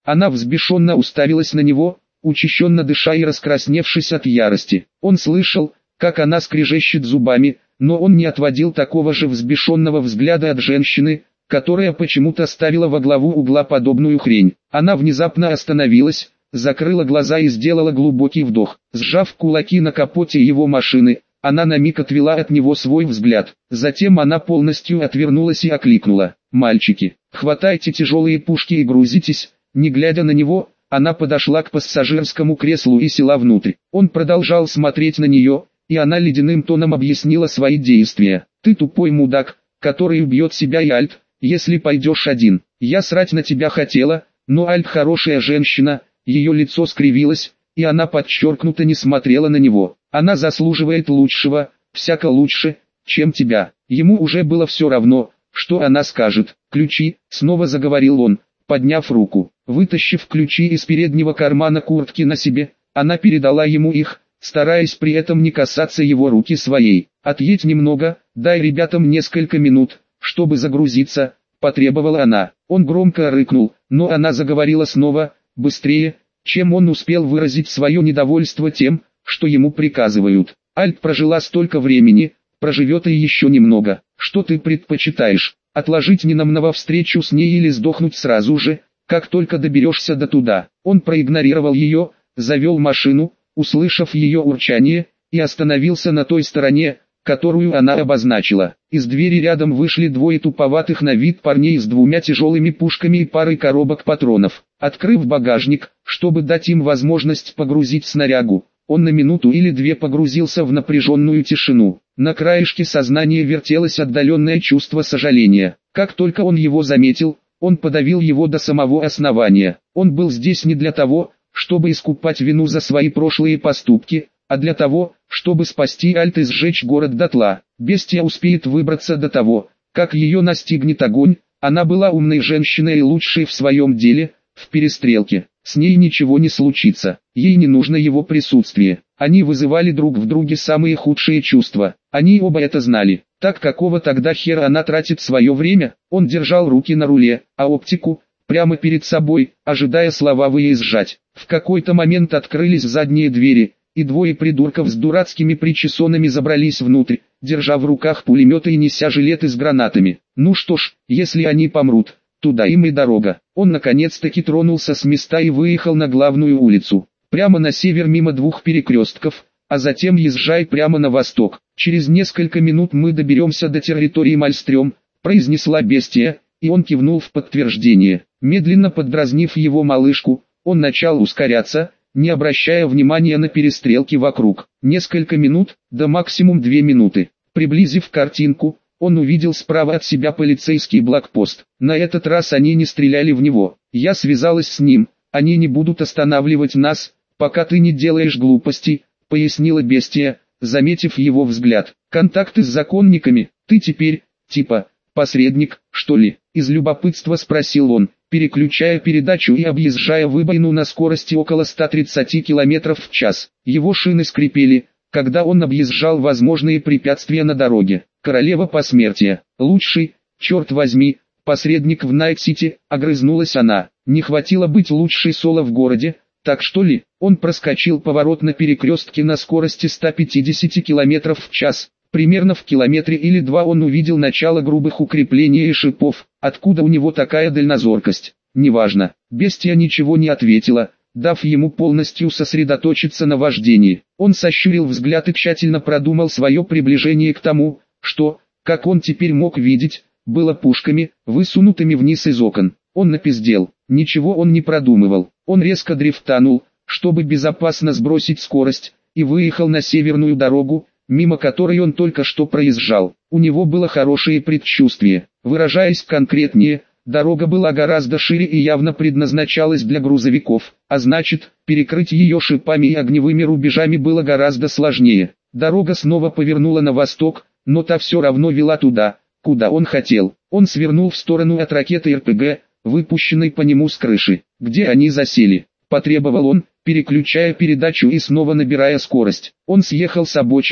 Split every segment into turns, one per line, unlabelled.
Она взбешенно уставилась на него, учащенно дыша и раскрасневшись от ярости. Он слышал, как она скрежещет зубами, но он не отводил такого же взбешенного взгляда от женщины, которая почему-то ставила во главу угла подобную хрень. Она внезапно остановилась, закрыла глаза и сделала глубокий вдох. Сжав кулаки на капоте его машины, она на миг отвела от него свой взгляд. Затем она полностью отвернулась и окликнула: «Мальчики, хватайте тяжелые пушки и грузитесь». Не глядя на него, она подошла к пассажирскому креслу и села внутрь. Он продолжал смотреть на нее, и она ледяным тоном объяснила свои действия. «Ты тупой мудак, который убьет себя и Альт, если пойдешь один. Я срать на тебя хотела, но Альт хорошая женщина». Ее лицо скривилось, и она подчеркнуто не смотрела на него. «Она заслуживает лучшего, всяко лучше, чем тебя». Ему уже было все равно, что она скажет. «Ключи», — снова заговорил он, подняв руку. Вытащив ключи из переднего кармана куртки на себе, она передала ему их, стараясь при этом не касаться его руки своей. «Отъедь немного, дай ребятам несколько минут, чтобы загрузиться», — потребовала она. Он громко рыкнул, но она заговорила снова, быстрее, чем он успел выразить свое недовольство тем, что ему приказывают. «Альт прожила столько времени, проживет и еще немного. Что ты предпочитаешь, отложить ненамного встречу с ней или сдохнуть сразу же, как только доберешься до туда?» Он проигнорировал ее, завел машину, услышав ее урчание, и остановился на той стороне, которую она обозначила. Из двери рядом вышли двое туповатых на вид парней с двумя тяжелыми пушками и парой коробок патронов. Открыв багажник, чтобы дать им возможность погрузить снарягу, он на минуту или две погрузился в напряженную тишину. На краешке сознания вертелось отдаленное чувство сожаления. Как только он его заметил, он подавил его до самого основания. Он был здесь не для того, чтобы искупать вину за свои прошлые поступки, а для того, чтобы спасти Альт и сжечь город дотла. Бестия успеет выбраться до того, как ее настигнет огонь. Она была умной женщиной и лучшей в своем деле. В перестрелке с ней ничего не случится, ей не нужно его присутствие. Они вызывали друг в друге самые худшие чувства, они оба это знали. Так какого тогда хера она тратит свое время? Он держал руки на руле, а оптику прямо перед собой, ожидая слова выезжать. В какой-то момент открылись задние двери, и двое придурков с дурацкими причесонами забрались внутрь, держа в руках пулеметы и неся жилеты с гранатами. Ну что ж, если они помрут, туда им и дорога. Он наконец-таки тронулся с места и выехал на главную улицу. Прямо на север мимо двух перекрестков, а затем езжай прямо на восток. «Через несколько минут мы доберемся до территории Мальстрём», — произнесла Бестия, и он кивнул в подтверждение. Медленно поддразнив его малышку, он начал ускоряться, не обращая внимания на перестрелки вокруг. Несколько минут, да максимум 2 минуты. Приблизив картинку, он увидел справа от себя полицейский блокпост. На этот раз они не стреляли в него. «Я связалась с ним, они не будут останавливать нас, пока ты не делаешь глупостей», — пояснила Бестия, заметив его взгляд. «Контакты с законниками, ты теперь, типа, посредник, что ли?» Из любопытства спросил он, переключая передачу и объезжая выбоину на скорости около 130 км в час. Его шины скрипели, когда он объезжал возможные препятствия на дороге. «Королева посмертия, лучший, черт возьми, посредник в Найт-Сити», — огрызнулась она. «Не хватило быть лучшей соло в городе, так что ли?» Он проскочил поворот на перекрестке на скорости 150 км в час. Примерно в километре или два он увидел начало грубых укреплений и шипов. Откуда у него такая дальнозоркость? Неважно. Бестия ничего не ответила, дав ему полностью сосредоточиться на вождении. Он сощурил взгляд и тщательно продумал свое приближение к тому, что, как он теперь мог видеть, было пушками, высунутыми вниз из окон. Он напиздел. Ничего он не продумывал. Он резко дрифтанул, чтобы безопасно сбросить скорость, и выехал на северную дорогу, мимо которой он только что проезжал. У него было хорошее предчувствие. Выражаясь конкретнее, дорога была гораздо шире и явно предназначалась для грузовиков, а значит, перекрыть ее шипами и огневыми рубежами было гораздо сложнее. Дорога снова повернула на восток, но та все равно вела туда, куда он хотел. Он свернул в сторону от ракеты РПГ, выпущенной по нему с крыши. «Где они засели?» – потребовал он, переключая передачу и снова набирая скорость. Он съехал с обочины,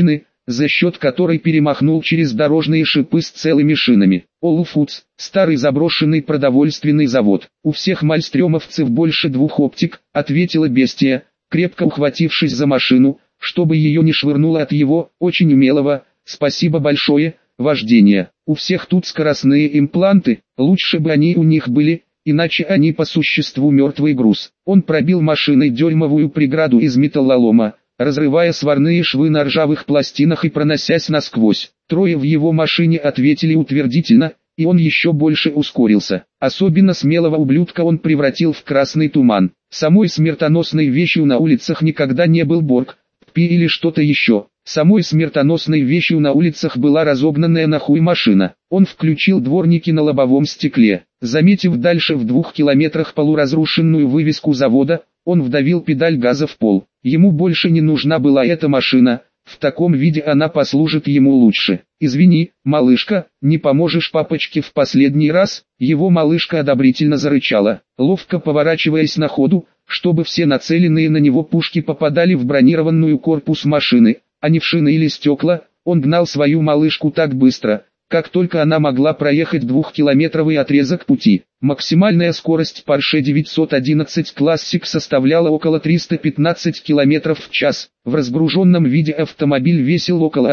за счет которой перемахнул через дорожные шипы с целыми шинами. Олу Фудс, старый заброшенный продовольственный завод. У всех мальстрёмовцев больше 2 оптик, ответила бестия, крепко ухватившись за машину, чтобы ее не швырнуло от его, очень умелого, спасибо большое, вождения. У всех тут скоростные импланты, лучше бы они у них были, иначе они по существу мертвый груз. Он пробил машиной дюймовую преграду из металлолома, разрывая сварные швы на ржавых пластинах и проносясь насквозь. Трое в его машине ответили утвердительно, и он еще больше ускорился. Особенно смелого ублюдка он превратил в красный туман. Самой смертоносной вещью на улицах никогда не был Борг, Пи или что-то еще. Самой смертоносной вещью на улицах была разогнанная нахуй машина. Он включил дворники на лобовом стекле. Заметив дальше в 2 километрах полуразрушенную вывеску завода, он вдавил педаль газа в пол. Ему больше не нужна была эта машина, в таком виде она послужит ему лучше. «Извини, малышка, не поможешь папочке в последний раз?» Его малышка одобрительно зарычала, ловко поворачиваясь на ходу, чтобы все нацеленные на него пушки попадали в бронированную корпус машины, а не в шины или стекла. Он гнал свою малышку так быстро, как только она могла проехать 2-километровый отрезок пути. Максимальная скорость Porsche 911 Classic составляла около 315 км в час. В разгруженном виде автомобиль весил около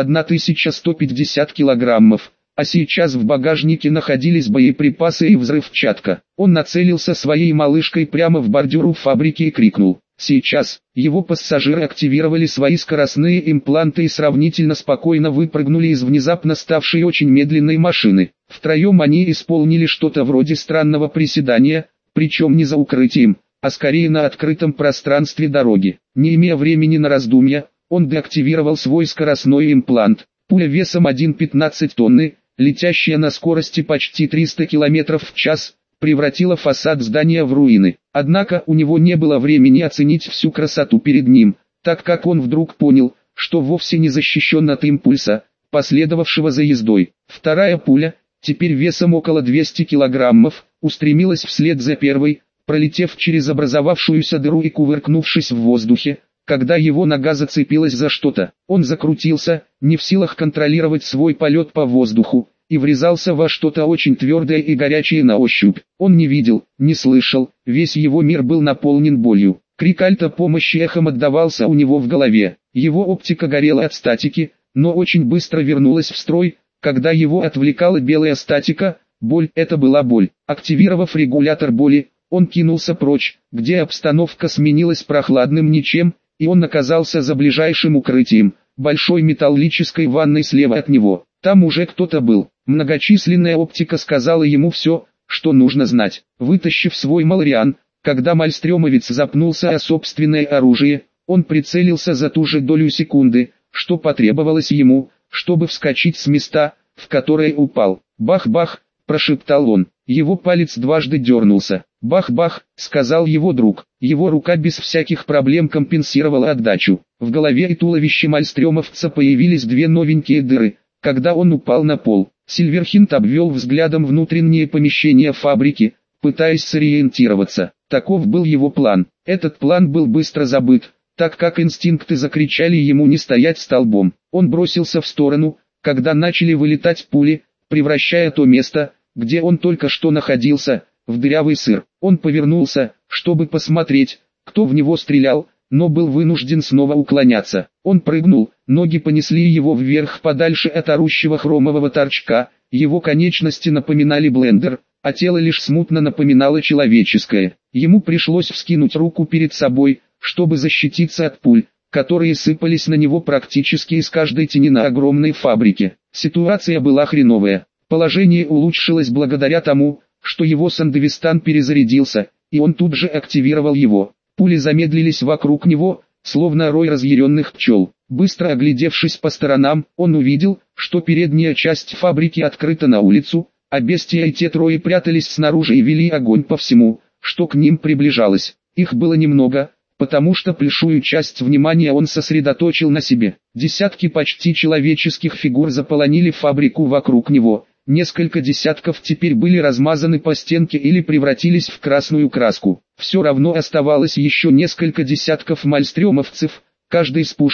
1150 килограммов, а сейчас в багажнике находились боеприпасы и взрывчатка. Он нацелился своей малышкой прямо в бордюру фабрики и крикнул. Сейчас его пассажиры активировали свои скоростные импланты и сравнительно спокойно выпрыгнули из внезапно ставшей очень медленной машины. Втроем они исполнили что-то вроде странного приседания, причем не за укрытием, а скорее на открытом пространстве дороги. Не имея времени на раздумья, он деактивировал свой скоростной имплант. Пуля весом 1,15 тонны, летящая на скорости почти 300 км в час, превратила фасад здания в руины. Однако у него не было времени оценить всю красоту перед ним, так как он вдруг понял, что вовсе не защищен от импульса, последовавшего за ездой. Вторая пуля, теперь весом около 200 килограммов, устремилась вслед за первой, пролетев через образовавшуюся дыру и кувыркнувшись в воздухе. Когда его нога зацепилась за что-то, он закрутился, не в силах контролировать свой полет по воздуху, и врезался во что-то очень твердое и горячее на ощупь. Он не видел, не слышал, весь его мир был наполнен болью. Крик альта помощи эхом отдавался у него в голове. Его оптика горела от статики, но очень быстро вернулась в строй, когда его отвлекала белая статика. Боль, это была боль. Активировав регулятор боли, он кинулся прочь, где обстановка сменилась прохладным ничем, и он оказался за ближайшим укрытием, большой металлической ванной слева от него. Там уже кто-то был. Многочисленная оптика сказала ему все, что нужно знать. Вытащив свой Малриан, когда мальстрёмовец запнулся о собственное оружие, он прицелился за ту же долю секунды, что потребовалось ему, чтобы вскочить с места, в которое упал. «Бах-бах!» – прошептал он. Его палец дважды дернулся. «Бах-бах!» – сказал его друг. Его рука без всяких проблем компенсировала отдачу. В голове и туловище мальстрёмовца появились 2 новенькие дыры, когда он упал на пол. Сильверхинд обвел взглядом внутренние помещения фабрики, пытаясь сориентироваться. Таков был его план. Этот план был быстро забыт, так как инстинкты закричали ему не стоять столбом. Он бросился в сторону, когда начали вылетать пули, превращая то место, где он только что находился, в дырявый сыр. Он повернулся, чтобы посмотреть, кто в него стрелял, но был вынужден снова уклоняться. Он прыгнул, ноги понесли его вверх подальше от орущего хромового торчка, его конечности напоминали блендер, а тело лишь смутно напоминало человеческое. Ему пришлось вскинуть руку перед собой, чтобы защититься от пуль, которые сыпались на него практически из каждой тени на огромной фабрике. Ситуация была хреновая. Положение улучшилось благодаря тому, что его Сандевистан перезарядился, и он тут же активировал его. Пули замедлились вокруг него, словно рой разъяренных пчел. Быстро оглядевшись по сторонам, он увидел, что передняя часть фабрики открыта на улицу, а бестия и те трое прятались снаружи и вели огонь по всему, что к ним приближалось. Их было немного, потому что большую часть внимания он сосредоточил на себе. Десятки почти человеческих фигур заполонили фабрику вокруг него. Несколько десятков теперь были размазаны по стенке или превратились в красную краску. Все равно оставалось еще несколько десятков мальстрёмовцев, каждый с пушкой,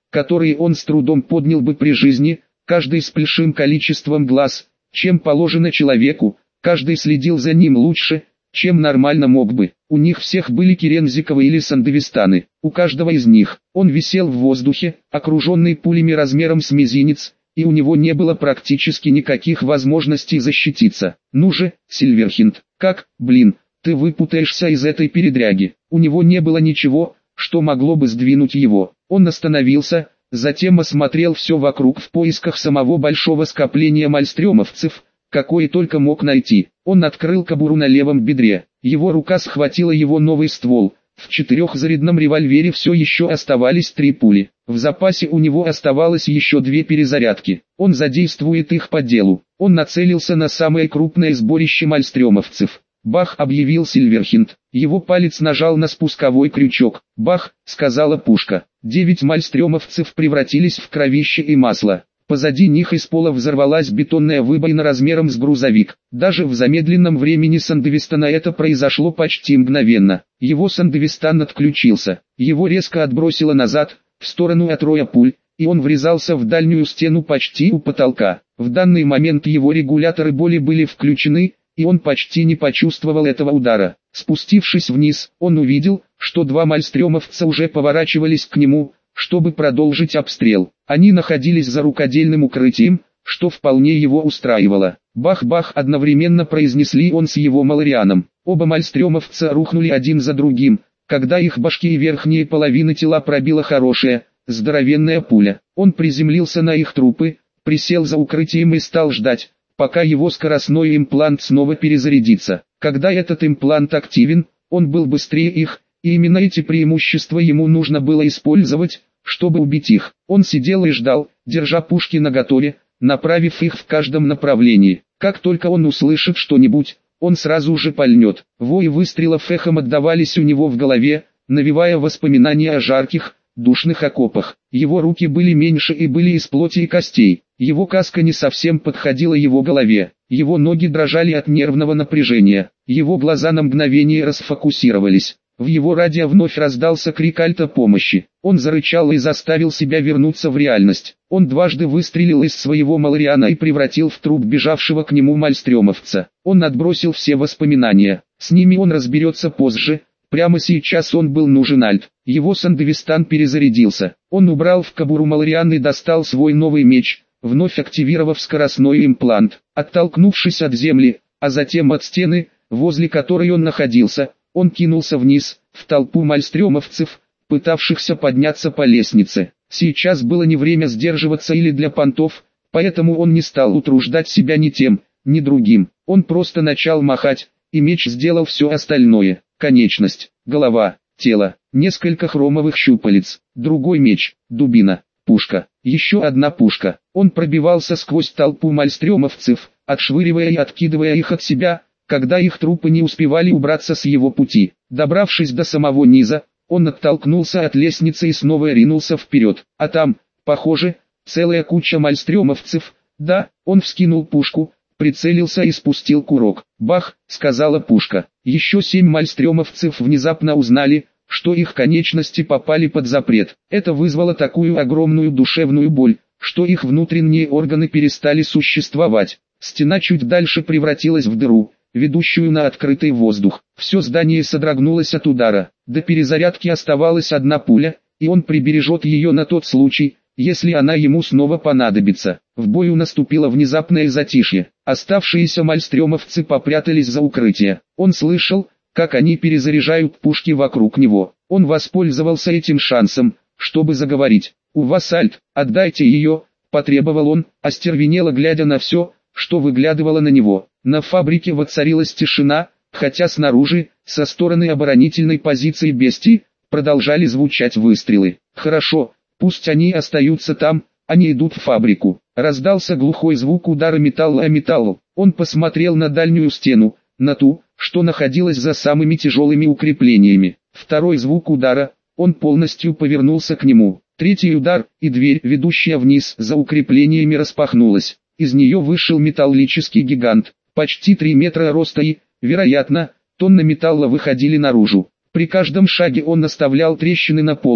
которые он с трудом поднял бы при жизни, каждый с большим количеством глаз, чем положено человеку, каждый следил за ним лучше, чем нормально мог бы. У них всех были керензиковы или сандовистаны. У каждого из них он висел в воздухе, окруженный пулями размером с мизинец, и у него не было практически никаких возможностей защититься. Ну же, Сильверхинд, как, ты выпутаешься из этой передряги? У него не было ничего, что могло бы сдвинуть его. Он остановился, затем осмотрел все вокруг в поисках самого большого скопления мальстрёмовцев, какое только мог найти. Он открыл кобуру на левом бедре. Его рука схватила его новый ствол. В 4-зарядном револьвере все еще оставались 3 пули. В запасе у него оставалось еще 2 перезарядки. Он задействует их по делу. Он нацелился на самое крупное сборище мальстрёмовцев. «Бах!» — объявил Сильверхинд. Его палец нажал на спусковой крючок. «Бах!» — сказала пушка. 9 мальстрёмовцев превратились в кровище и масло. Позади них из пола взорвалась бетонная выбоина размером с грузовик. Даже в замедленном времени Сандовистана это произошло почти мгновенно. Его Сандовистан отключился. Его резко отбросило назад, в сторону от роя пуль, и он врезался в дальнюю стену почти у потолка. В данный момент его регуляторы боли были включены, и он почти не почувствовал этого удара. Спустившись вниз, он увидел, что 2 мальстрёмовца уже поворачивались к нему, чтобы продолжить обстрел. Они находились за рукодельным укрытием, что вполне его устраивало. «Бах-бах!» одновременно произнесли он с его маларианом. Оба мальстрёмовца рухнули один за другим, когда их башки и верхние половины тела пробила хорошая, здоровенная пуля. Он приземлился на их трупы, присел за укрытием и стал ждать, пока его скоростной имплант снова перезарядится. Когда этот имплант активен, он был быстрее их, и именно эти преимущества ему нужно было использовать, чтобы убить их. Он сидел и ждал, держа пушки наготове, направив их в каждом направлении. Как только он услышит что-нибудь, он сразу же пальнет. Вой выстрелов эхом отдавались у него в голове, навевая воспоминания о жарких, душных окопах. Его руки были меньше и были из плоти и костей. Его каска не совсем подходила его голове. Его ноги дрожали от нервного напряжения. Его глаза на мгновение расфокусировались. В его радио вновь раздался крик альта помощи. Он зарычал и заставил себя вернуться в реальность. Он дважды выстрелил из своего малариана и превратил в труп бежавшего к нему мальстрёмовца. Он отбросил все воспоминания. С ними он разберется позже. Прямо сейчас он был нужен альт. Его Сандовистан перезарядился. Он убрал в кобуру малариан и достал свой новый меч, вновь активировав скоростной имплант. Оттолкнувшись от земли, а затем от стены, возле которой он находился, он кинулся вниз, в толпу мальстрёмовцев, пытавшихся подняться по лестнице. Сейчас было не время сдерживаться или для понтов, поэтому он не стал утруждать себя ни тем, ни другим. Он просто начал махать, и меч сделал все остальное. Конечность, голова, тело, несколько хромовых щупалец, другой меч, дубина, пушка, еще одна пушка. Он пробивался сквозь толпу мальстрёмовцев, отшвыривая и откидывая их от себя, когда их трупы не успевали убраться с его пути. Добравшись до самого низа, он оттолкнулся от лестницы и снова ринулся вперед. А там, похоже, целая куча мальстрёмовцев. Да, он вскинул пушку, прицелился и спустил курок. «Бах!» — сказала пушка. Еще 7 мальстрёмовцев внезапно узнали, что их конечности попали под запрет. Это вызвало такую огромную душевную боль, что их внутренние органы перестали существовать. Стена чуть дальше превратилась в дыру, ведущую на открытый воздух. Все здание содрогнулось от удара. До перезарядки оставалась 1 пуля, и он прибережет ее на тот случай, если она ему снова понадобится. В бою наступило внезапное затишье. Оставшиеся мальстрёмовцы попрятались за укрытие. Он слышал, как они перезаряжают пушки вокруг него. Он воспользовался этим шансом, чтобы заговорить. «У вас альт, отдайте ее», — потребовал он, остервенело глядя на все, что выглядывало на него. На фабрике воцарилась тишина, хотя снаружи, со стороны оборонительной позиции бестии, продолжали звучать выстрелы. «Хорошо, пусть они остаются там, они идут в фабрику». Раздался глухой звук удара металла о металл. Он посмотрел на дальнюю стену, на ту, что находилась за самыми тяжелыми укреплениями. Второй звук удара, он полностью повернулся к нему. Третий удар, и дверь, ведущая вниз за укреплениями, распахнулась. Из нее вышел металлический гигант, почти 3 метра роста и, вероятно, тонны металла выходили наружу. При каждом шаге он оставлял трещины на полу,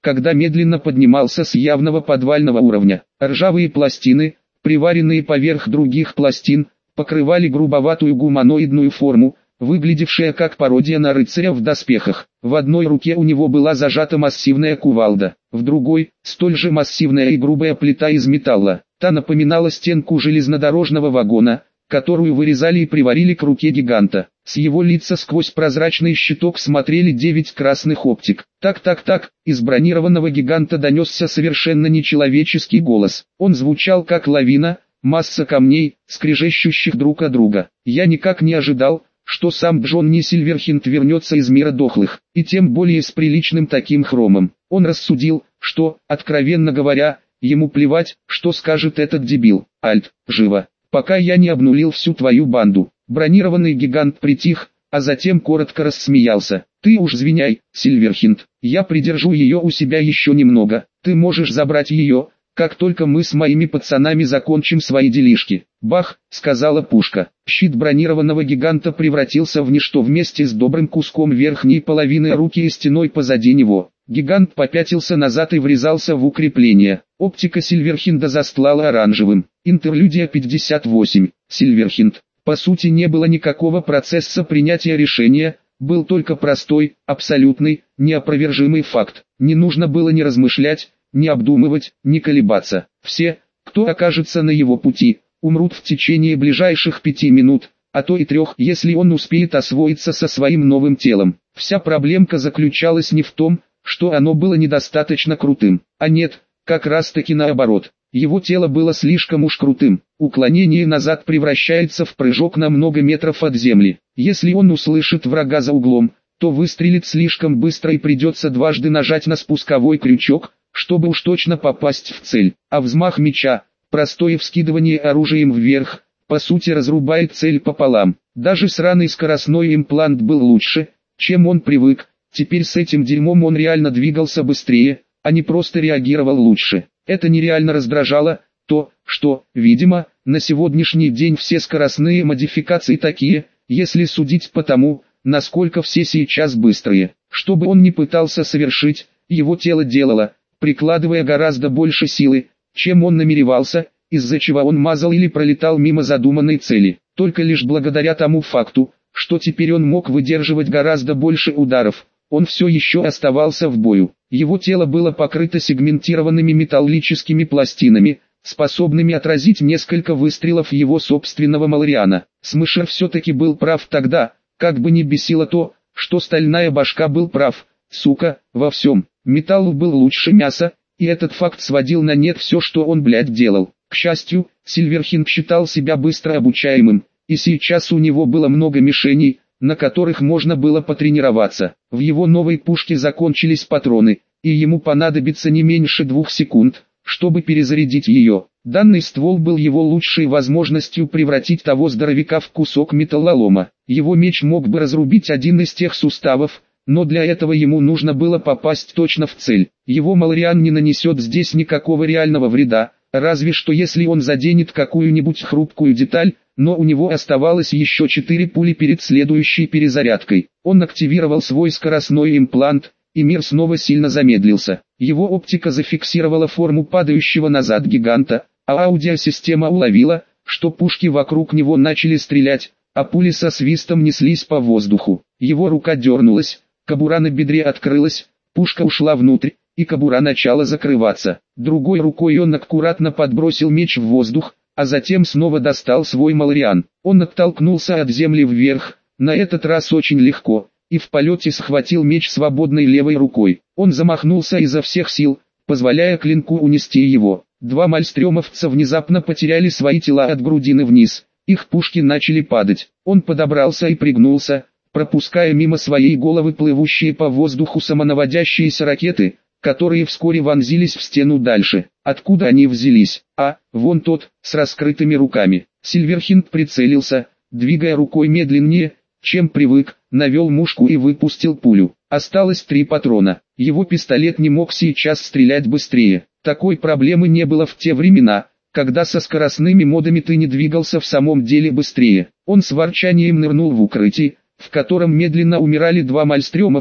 когда медленно поднимался с явного подвального уровня. Ржавые пластины, приваренные поверх других пластин, покрывали грубоватую гуманоидную форму, выглядевшая как пародия на рыцаря в доспехах. В одной руке у него была зажата массивная кувалда, в другой – столь же массивная и грубая плита из металла. Та напоминала стенку железнодорожного вагона, которую вырезали и приварили к руке гиганта. С его лица сквозь прозрачный щиток смотрели 9 красных оптик. Так, из бронированного гиганта донесся совершенно нечеловеческий голос. Он звучал как лавина, масса камней, скрежещущих друг от друга. Я никак не ожидал, что сам Джонни Сильверхенд вернется из мира дохлых, и тем более с приличным таким хромом. Он рассудил, что, откровенно говоря, ему плевать, что скажет этот дебил. Альт, живо, пока я не обнулил всю твою банду. Бронированный гигант притих, а затем коротко рассмеялся. Ты уж извиняй, Сильверхенд, я придержу ее у себя еще немного, ты можешь забрать ее, как только мы с моими пацанами закончим свои делишки. Бах, сказала пушка. Щит бронированного гиганта превратился в ничто вместе с добрым куском верхней половины руки и стеной позади него. Гигант попятился назад и врезался в укрепление. Оптика Сильверхенда застлала оранжевым. Интерлюдия 58. Сильверхенд. По сути не было никакого процесса принятия решения, был только простой, абсолютный, неопровержимый факт. Не нужно было ни размышлять, не обдумывать, не колебаться. Все, кто окажется на его пути, умрут в течение ближайших 5 минут, а то и 3, если он успеет освоиться со своим новым телом. Вся проблемка заключалась не в том, что оно было недостаточно крутым, а нет, как раз таки наоборот. Его тело было слишком уж крутым. Уклонение назад превращается в прыжок на много метров от земли. Если он услышит врага за углом, то выстрелит слишком быстро и придется дважды нажать на спусковой крючок, чтобы уж точно попасть в цель. А взмах меча, простое вскидывание оружием вверх, по сути разрубает цель пополам. Даже сраный скоростной имплант был лучше, чем он привык. Теперь с этим дерьмом он реально двигался быстрее, а не просто реагировал лучше. Это нереально раздражало, то, что, видимо, на сегодняшний день все скоростные модификации такие, если судить по тому, насколько все сейчас быстрые. Что бы он ни пытался совершить, его тело делало, прикладывая гораздо больше силы, чем он намеревался, из-за чего он мазал или пролетал мимо задуманной цели. Только лишь благодаря тому факту, что теперь он мог выдерживать гораздо больше ударов, он все еще оставался в бою. Его тело было покрыто сегментированными металлическими пластинами, способными отразить несколько выстрелов его собственного Малориана. Смышер все-таки был прав тогда, как бы ни бесило то, что стальная башка был прав, сука, во всем. Металл был лучше мяса, и этот факт сводил на нет все, что он, делал. К счастью, Сильверхенд считал себя быстро обучаемым, и сейчас у него было много мишеней, на которых можно было потренироваться. В его новой пушке закончились патроны, и ему понадобится не меньше 2 секунд, чтобы перезарядить ее. Данный ствол был его лучшей возможностью превратить того здоровяка в кусок металлолома. Его меч мог бы разрубить один из тех суставов, но для этого ему нужно было попасть точно в цель. Его Малориан не нанесет здесь никакого реального вреда, разве что если он заденет какую-нибудь хрупкую деталь, но у него оставалось еще 4 пули перед следующей перезарядкой. Он активировал свой скоростной имплант, и мир снова сильно замедлился. Его оптика зафиксировала форму падающего назад гиганта, а аудиосистема уловила, что пушки вокруг него начали стрелять, а пули со свистом неслись по воздуху. Его рука дернулась, кобура на бедре открылась, пушка ушла внутрь, и кобура начала закрываться. Другой рукой он аккуратно подбросил меч в воздух, а затем снова достал свой Малориан. Он оттолкнулся от земли вверх, на этот раз очень легко, и в полете схватил меч свободной левой рукой. Он замахнулся изо всех сил, позволяя клинку унести его. 2 мальстрёмовца внезапно потеряли свои тела от грудины вниз, их пушки начали падать. Он подобрался и пригнулся, пропуская мимо своей головы плывущие по воздуху самонаводящиеся ракеты, которые вскоре вонзились в стену дальше. Откуда они взялись? Вон тот, с раскрытыми руками. Сильверхенд прицелился, двигая рукой медленнее, чем привык, навел мушку и выпустил пулю. Осталось 3 патрона. Его пистолет не мог сейчас стрелять быстрее. Такой проблемы не было в те времена, когда со скоростными модами ты не двигался в самом деле быстрее. Он с ворчанием нырнул в укрытие, в котором медленно умирали 2 мальстрёмовца,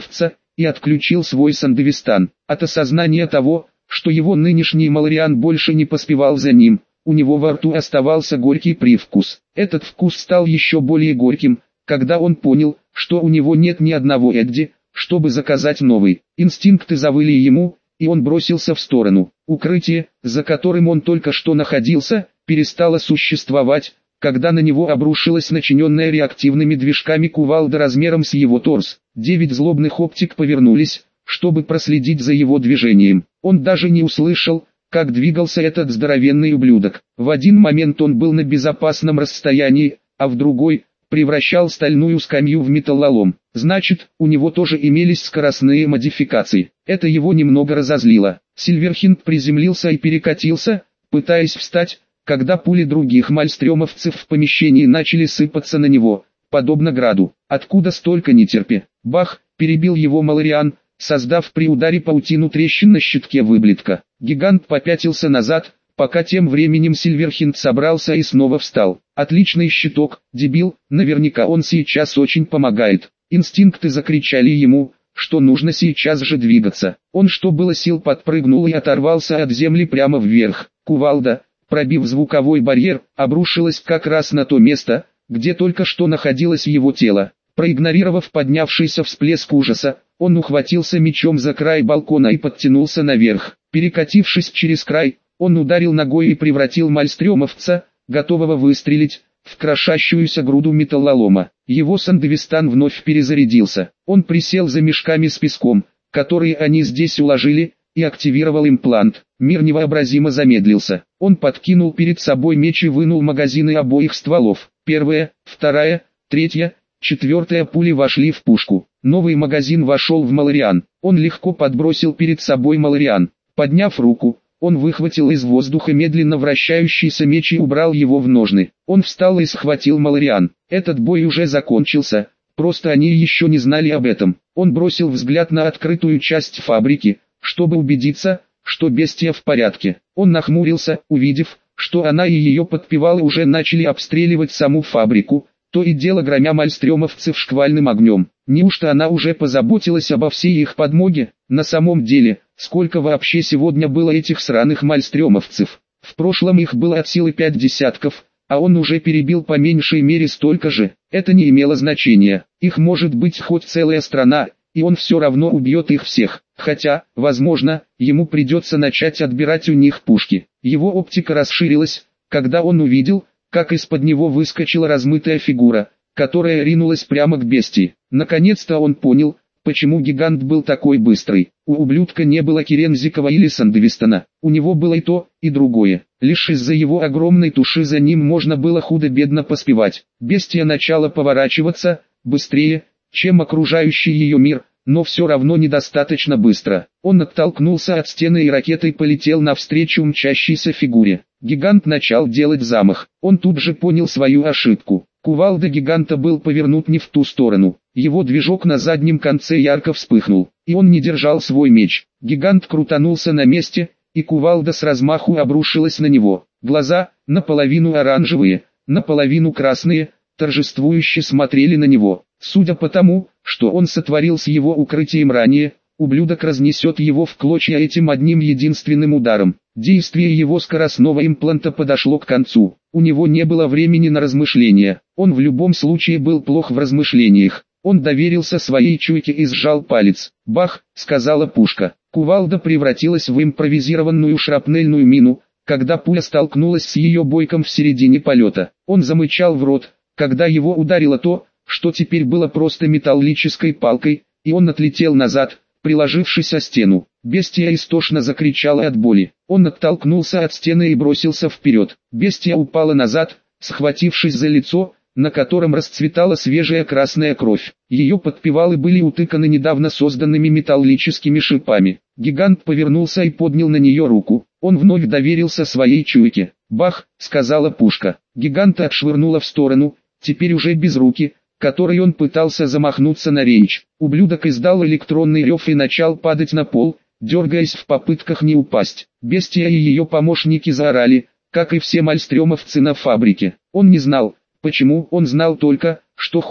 и отключил свой Сандевистан. От осознания того, что его нынешний Малариан больше не поспевал за ним, у него во рту оставался горький привкус. Этот вкус стал еще более горьким, когда он понял, что у него нет ни одного Эдди, чтобы заказать новый. Инстинкты завыли ему, и он бросился в сторону. Укрытие, за которым он только что находился, перестало существовать, когда на него обрушилась начиненная реактивными движками кувалда размером с его торс. 9 злобных оптик повернулись, чтобы проследить за его движением. Он даже не услышал, как двигался этот здоровенный ублюдок. В один момент он был на безопасном расстоянии, а в другой превращал стальную скамью в металлолом. Значит, у него тоже имелись скоростные модификации. Это его немного разозлило. Сильверхинд приземлился и перекатился, пытаясь встать, когда пули других мальстрёмовцев в помещении начали сыпаться на него, подобно граду. Откуда столько нетерпи? Бах, перебил его Малариан, создав при ударе паутину трещин на щитке выблетка. Гигант попятился назад, пока тем временем Сильверхинд собрался и снова встал. Отличный щиток, дебил, наверняка он сейчас очень помогает. Инстинкты закричали ему, что нужно сейчас же двигаться. Он что было сил подпрыгнул и оторвался от земли прямо вверх. Кувалда, пробив звуковой барьер, обрушилась как раз на то место, где только что находилось его тело. Проигнорировав поднявшийся всплеск ужаса, он ухватился мечом за край балкона и подтянулся наверх. Перекатившись через край, он ударил ногой и превратил мальстрёмовца, готового выстрелить, в крошащуюся груду металлолома. Его Сандевистан вновь перезарядился. Он присел за мешками с песком, которые они здесь уложили, и активировал имплант. Мир невообразимо замедлился. Он подкинул перед собой меч и вынул магазины обоих стволов. Первая, вторая, третья, четвертая пули вошли в пушку. Новый магазин вошел в Малариан. Он легко подбросил перед собой Малариан. Подняв руку, он выхватил из воздуха медленно вращающийся меч и убрал его в ножны. Он встал и схватил Малариан. Этот бой уже закончился, просто они еще не знали об этом. Он бросил взгляд на открытую часть фабрики, чтобы убедиться, что бестия в порядке. Он нахмурился, увидев, что она и ее подпевалы уже начали обстреливать саму фабрику, то и дело громя мальстрёмовцев шквальным огнем. Неужто она уже позаботилась обо всей их подмоге? На самом деле, сколько вообще сегодня было этих сраных мальстрёмовцев? В прошлом их было от силы 5 десятков, а он уже перебил по меньшей мере столько же. Это не имело значения. Их может быть хоть целая страна, и он все равно убьет их всех. Хотя, возможно, ему придется начать отбирать у них пушки. Его оптика расширилась, когда он увидел, как из-под него выскочила размытая фигура, которая ринулась прямо к бестии. Наконец-то он понял, почему гигант был такой быстрый. У ублюдка не было Керензикова или Сандевистана. У него было и то, и другое. Лишь из-за его огромной туши за ним можно было худо-бедно поспевать. Бестия начала поворачиваться, быстрее, чем окружающий ее мир, но все равно недостаточно быстро. Он оттолкнулся от стены и ракетой полетел навстречу мчащейся фигуре. Гигант начал делать замах. Он тут же понял свою ошибку. Кувалда гиганта был повернут не в ту сторону. Его движок на заднем конце ярко вспыхнул, и он не держал свой меч. Гигант крутанулся на месте, и кувалда с размаху обрушилась на него. Глаза, наполовину оранжевые, наполовину красные, торжествующе смотрели на него. Судя по тому, что он сотворил с его укрытием ранее, ублюдок разнесет его в клочья этим одним единственным ударом. Действие его скоростного импланта подошло к концу. У него не было времени на размышления. Он в любом случае был плох в размышлениях. Он доверился своей чуйке и сжал палец. «Бах!» — сказала пушка. Кувалда превратилась в импровизированную шрапнельную мину, когда пуля столкнулась с ее бойком в середине полета. Он замычал в рот, когда его ударило то, что теперь было просто металлической палкой, и он отлетел назад, приложившись о стену. Бестия истошно закричала от боли. Он оттолкнулся от стены и бросился вперед. Бестия упала назад, схватившись за лицо, на котором расцветала свежая красная кровь. Ее подпевалы были утыканы недавно созданными металлическими шипами. Гигант повернулся и поднял на нее руку. Он вновь доверился своей чуйке. «Бах!» — сказала пушка. Гиганта отшвырнула в сторону, теперь уже без руки, которой он пытался замахнуться на рейндж. Ублюдок издал электронный рев и начал падать на пол, дергаясь в попытках не упасть. Бестия и ее помощники заорали, как и все мальстрёмовцы на фабрике. Он не знал, почему. Он знал только, что хочет,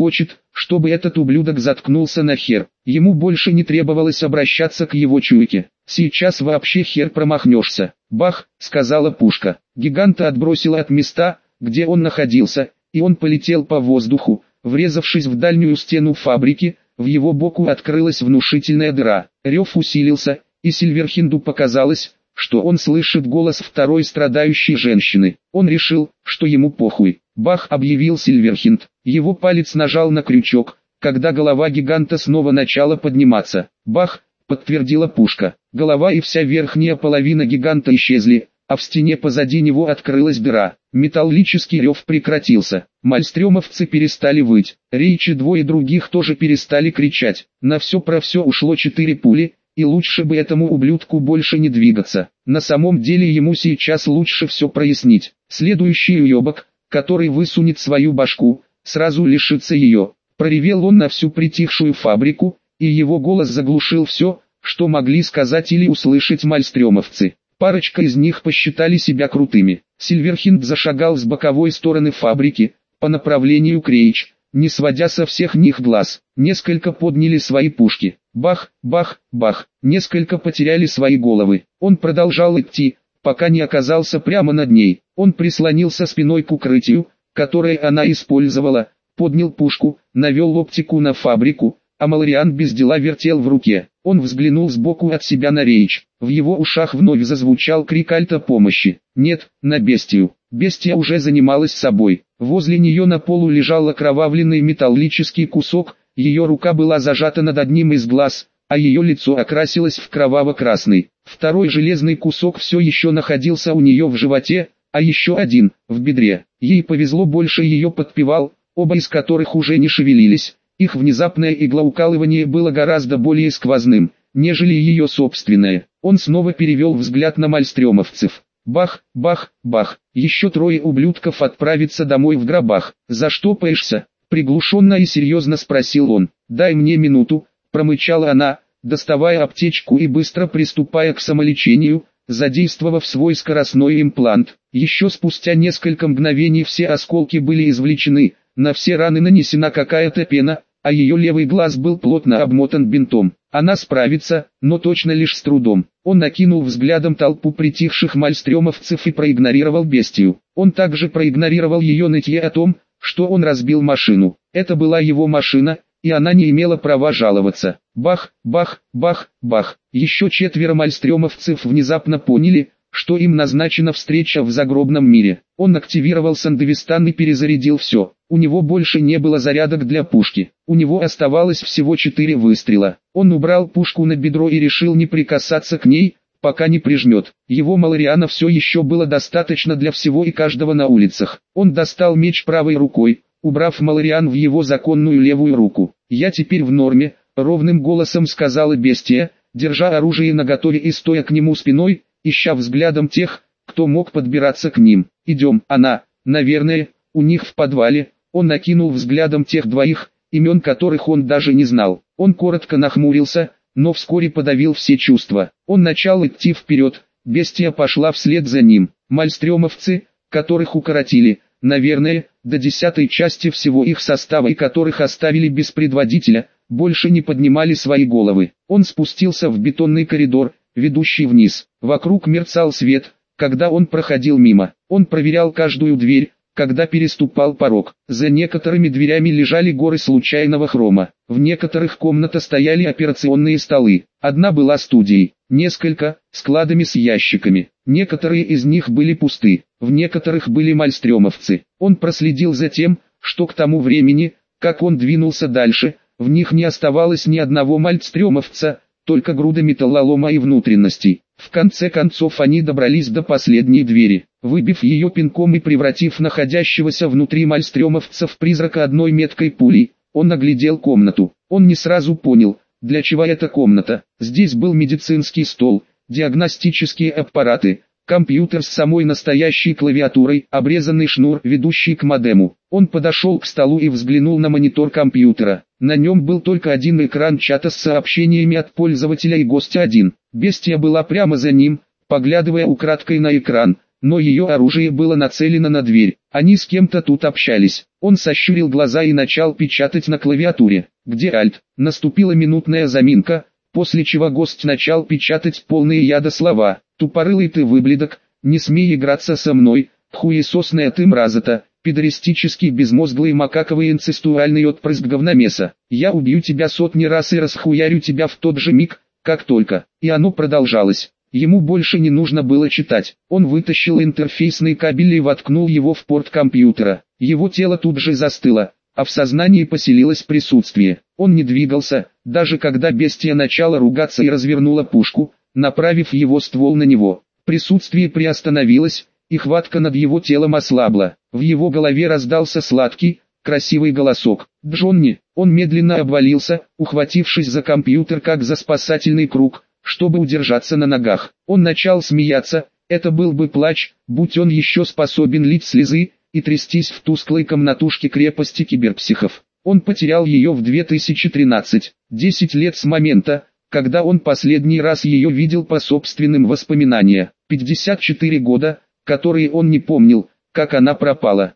чтобы этот ублюдок заткнулся нахер. Ему больше не требовалось обращаться к его чуйке. Сейчас вообще хер промахнешься. «Бах!» — сказала пушка. Гиганта отбросила от места, где он находился, и он полетел по воздуху, врезавшись в дальнюю стену фабрики. В его боку открылась внушительная дыра. Рев усилился, и Сильверхинду показалось, что он слышит голос второй страдающей женщины. Он решил, что ему похуй. «Бах!» — объявил Сильверхинд. Его палец нажал на крючок, когда голова гиганта снова начала подниматься. «Бах!» — подтвердила пушка. Голова и вся верхняя половина гиганта исчезли, а в стене позади него открылась дыра. Металлический рев прекратился. Мальстрёмовцы перестали выть. Рейч и двое других тоже перестали кричать. На все про все ушло 4 пули, и лучше бы этому ублюдку больше не двигаться. На самом деле ему сейчас лучше все прояснить. Следующий уебок, который высунет свою башку, сразу лишится ее. Проревел он на всю притихшую фабрику, и его голос заглушил все, что могли сказать или услышать мальстрёмовцы. Парочка из них посчитали себя крутыми. Сильверхинд зашагал с боковой стороны фабрики, по направлению к Рейч, не сводя со всех них глаз. Несколько подняли свои пушки. Бах, бах, бах. Несколько потеряли свои головы. Он продолжал идти, пока не оказался прямо над ней. Он прислонился спиной к укрытию, которое она использовала, поднял пушку, навел оптику на фабрику, а Малориан без дела вертел в руке. Он взглянул сбоку от себя на Рейч. В его ушах вновь зазвучал крик альта помощи. Нет, на бестию. Бестия уже занималась собой. Возле нее на полу лежал окровавленный металлический кусок, ее рука была зажата над одним из глаз, а ее лицо окрасилось в кроваво-красный. Второй железный кусок все еще находился у нее в животе, а еще один – в бедре. Ей повезло больше, ее подпевал, оба из которых уже не шевелились. Их внезапное иглоукалывание было гораздо более сквозным, нежели ее собственное. Он снова перевел взгляд на мальстрёмовцев. Бах, бах, бах. Еще 3 ублюдков отправятся домой в гробах. «За что паешься?» — приглушенно и серьезно спросил он. «Дай мне минуту», — промычала она, доставая аптечку и быстро приступая к самолечению, задействовав свой скоростной имплант. Еще спустя несколько мгновений все осколки были извлечены, на все раны нанесена какая-то пена, а ее левый глаз был плотно обмотан бинтом. Она справится, но точно лишь с трудом. Он накинул взглядом толпу притихших мальстрёмовцев и проигнорировал бестию. Он также проигнорировал ее нытье о том, что он разбил машину. Это была его машина, и она не имела права жаловаться. Бах, бах, бах, бах. Еще 4 мальстрёмовцев внезапно поняли, что им назначена встреча в загробном мире. Он активировал Сандевистан и перезарядил все. У него больше не было зарядок для пушки. У него оставалось всего 4 выстрела. Он убрал пушку на бедро и решил не прикасаться к ней, пока не прижмет. Его Малориана все еще было достаточно для всего и каждого на улицах. Он достал меч правой рукой, убрав Малориан в его законную левую руку. «Я теперь в норме», — ровным голосом сказала бестия, держа оружие наготове и стоя к нему спиной, ища взглядом тех, кто мог подбираться к ним. «Идем». Она, наверное, у них в подвале. Он накинул взглядом тех 2, имен которых он даже не знал. Он коротко нахмурился, но вскоре подавил все чувства. Он начал идти вперед, бестия пошла вслед за ним. Мальстрёмовцы, которых укоротили, наверное, до 10-й части всего их состава и которых оставили без предводителя, больше не поднимали свои головы. Он спустился в бетонный коридор, ведущий вниз. Вокруг мерцал свет, когда он проходил мимо. Он проверял каждую дверь, когда переступал порог. За некоторыми дверями лежали горы случайного хрома. В некоторых комнатах стояли операционные столы. Одна была студией, несколько – складами с ящиками. Некоторые из них были пусты, в некоторых были мальстрёмовцы. Он проследил за тем, что к тому времени, как он двинулся дальше, в них не оставалось ни одного мальстрёмовца, только груда металлолома и внутренностей. В конце концов они добрались до последней двери. Выбив ее пинком и превратив находящегося внутри мальстрёмовца в призрака одной меткой пулей, он оглядел комнату. Он не сразу понял, для чего эта комната. Здесь был медицинский стол, диагностические аппараты, компьютер с самой настоящей клавиатурой, обрезанный шнур, ведущий к модему. Он подошел к столу и взглянул на монитор компьютера. На нем был только один экран чата с сообщениями от пользователя и гостя 1. Бестия была прямо за ним, поглядывая украдкой на экран, но ее оружие было нацелено на дверь. Они с кем-то тут общались. Он сощурил глаза и начал печатать на клавиатуре. «Где Альт?» Наступила минутная заминка, после чего гость начал печатать полные яда слова. «Тупорылый ты выблядок, не смей играться со мной, хуесосная ты мразота, педористический безмозглый макаковый инцестуальный отпрыск говномеса. Я убью тебя сотни раз и расхуярю тебя в тот же миг, как только». И оно продолжалось. Ему больше не нужно было читать. Он вытащил интерфейсный кабель и воткнул его в порт компьютера. Его тело тут же застыло, а в сознании поселилось присутствие. Он не двигался, даже когда бестия начала ругаться и развернула пушку, направив его ствол на него. Присутствие приостановилось, и хватка над его телом ослабла. В его голове раздался сладкий, красивый голосок. «Джонни!» Он медленно обвалился, ухватившись за компьютер как за спасательный круг, чтобы удержаться на ногах. Он начал смеяться, это был бы плач, будь он еще способен лить слезы и трястись в тусклой комнатушке крепости киберпсихов. Он потерял ее в 2013, 10 лет с момента, когда он последний раз ее видел по собственным воспоминаниям. 54 года, которые он не помнил, как она пропала.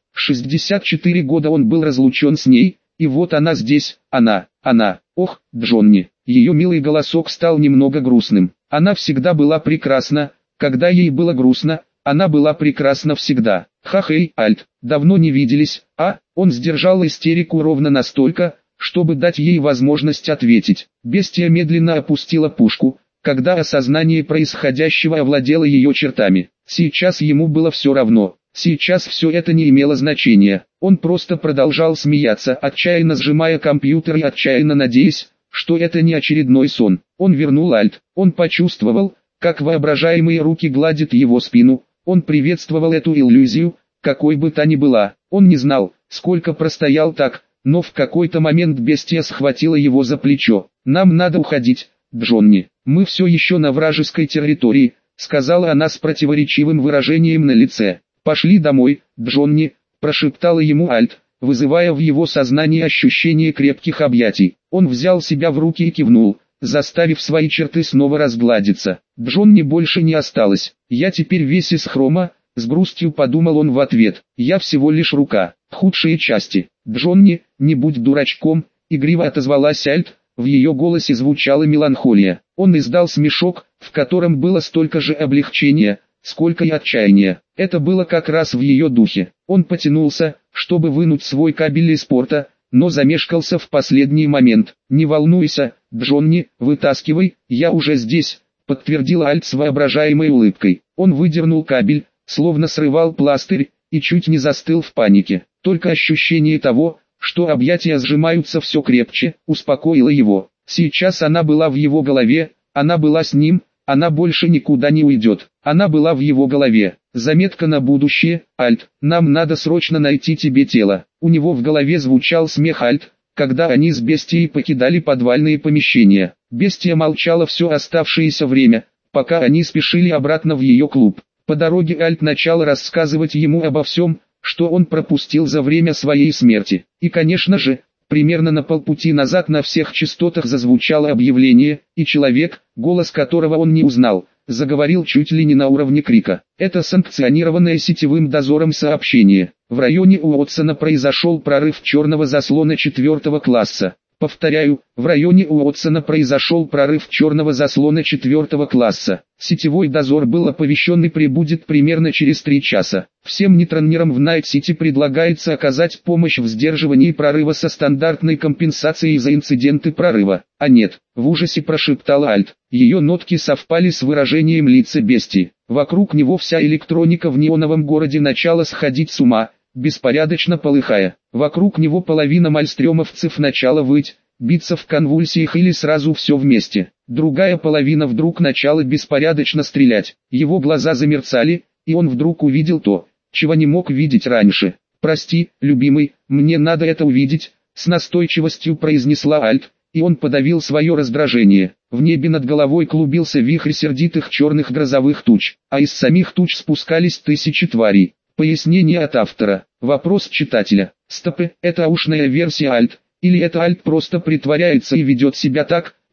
64 года он был разлучен с ней, и вот она здесь, она. Ох, Джонни. Ее милый голосок стал немного грустным. Она всегда была прекрасна, когда ей было грустно, она была прекрасна всегда. Ха-хей, Альт, давно не виделись, а? Он сдержал истерику ровно настолько, чтобы дать ей возможность ответить. Бестия медленно опустила пушку, когда осознание происходящего овладело ее чертами. Сейчас ему было все равно. Сейчас все это не имело значения. Он просто продолжал смеяться, отчаянно сжимая компьютер и отчаянно надеясь, что это не очередной сон. Он вернул Альт. Он почувствовал, как воображаемые руки гладят его спину. Он приветствовал эту иллюзию, какой бы та ни была. Он не знал, сколько простоял так, но в какой-то момент бестия схватила его за плечо. «Нам надо уходить, Джонни. Мы все еще на вражеской территории», сказала она с противоречивым выражением на лице. «Пошли домой, Джонни», прошептала ему Альт, вызывая в его сознании ощущение крепких объятий. Он взял себя в руки и кивнул, заставив свои черты снова разгладиться. Джонни больше не осталось. «Я теперь весь из хрома», с грустью подумал он в ответ. «Я всего лишь рука, худшие части». «Джонни, не будь дурачком», игриво отозвалась Альт, в ее голосе звучала меланхолия. Он издал смешок, в котором было столько же облегчения, сколько и отчаяния. Это было как раз в ее духе. Он потянулся, чтобы вынуть свой кабель из порта, но замешкался в последний момент. «Не волнуйся, Джонни, вытаскивай, я уже здесь», подтвердил Альт с воображаемой улыбкой. Он выдернул кабель, словно срывал пластырь, и чуть не застыл в панике. Только ощущение того, что объятия сжимаются все крепче, успокоило его. Сейчас она была в его голове, она была с ним, она больше никуда не уйдет. Она была в его голове. Заметка на будущее: Альт, нам надо срочно найти тебе тело. У него в голове звучал смех Альт, когда они с бестией покидали подвальные помещения. Бестия молчала все оставшееся время, пока они спешили обратно в ее клуб. По дороге Альт начал рассказывать ему обо всем, что он пропустил за время своей смерти. И конечно же, примерно на полпути назад на всех частотах зазвучало объявление, и человек, голос которого он не узнал, заговорил чуть ли не на уровне крика. Это санкционированное сетевым дозором сообщение. В районе Уотсона произошел прорыв черного заслона 4 класса. Повторяю, в районе Уотсона произошел прорыв черного заслона 4 класса. Сетевой дозор был оповещен и прибудет примерно через 3 часа. Всем нейтронерам в Найт-Сити предлагается оказать помощь в сдерживании прорыва со стандартной компенсацией за инциденты прорыва. А нет, в ужасе прошептала Альт. Ее нотки совпали с выражением лица бестии. Вокруг него вся электроника в неоновом городе начала сходить с ума, беспорядочно полыхая. Вокруг него половина мальстрёмовцев начала выть, биться в конвульсиях или сразу все вместе. Другая половина вдруг начала беспорядочно стрелять. Его глаза замерцали, и он вдруг увидел то, чего не мог видеть раньше. «Прости, любимый, мне надо это увидеть», с настойчивостью произнесла Альт, и он подавил свое раздражение. В небе над головой клубился вихрь сердитых черных грозовых туч, а из самих туч спускались тысячи тварей. Пояснение от автора. Вопрос читателя. Стоп, это аушная версия Альт, или это Альт просто притворяется и ведет себя так,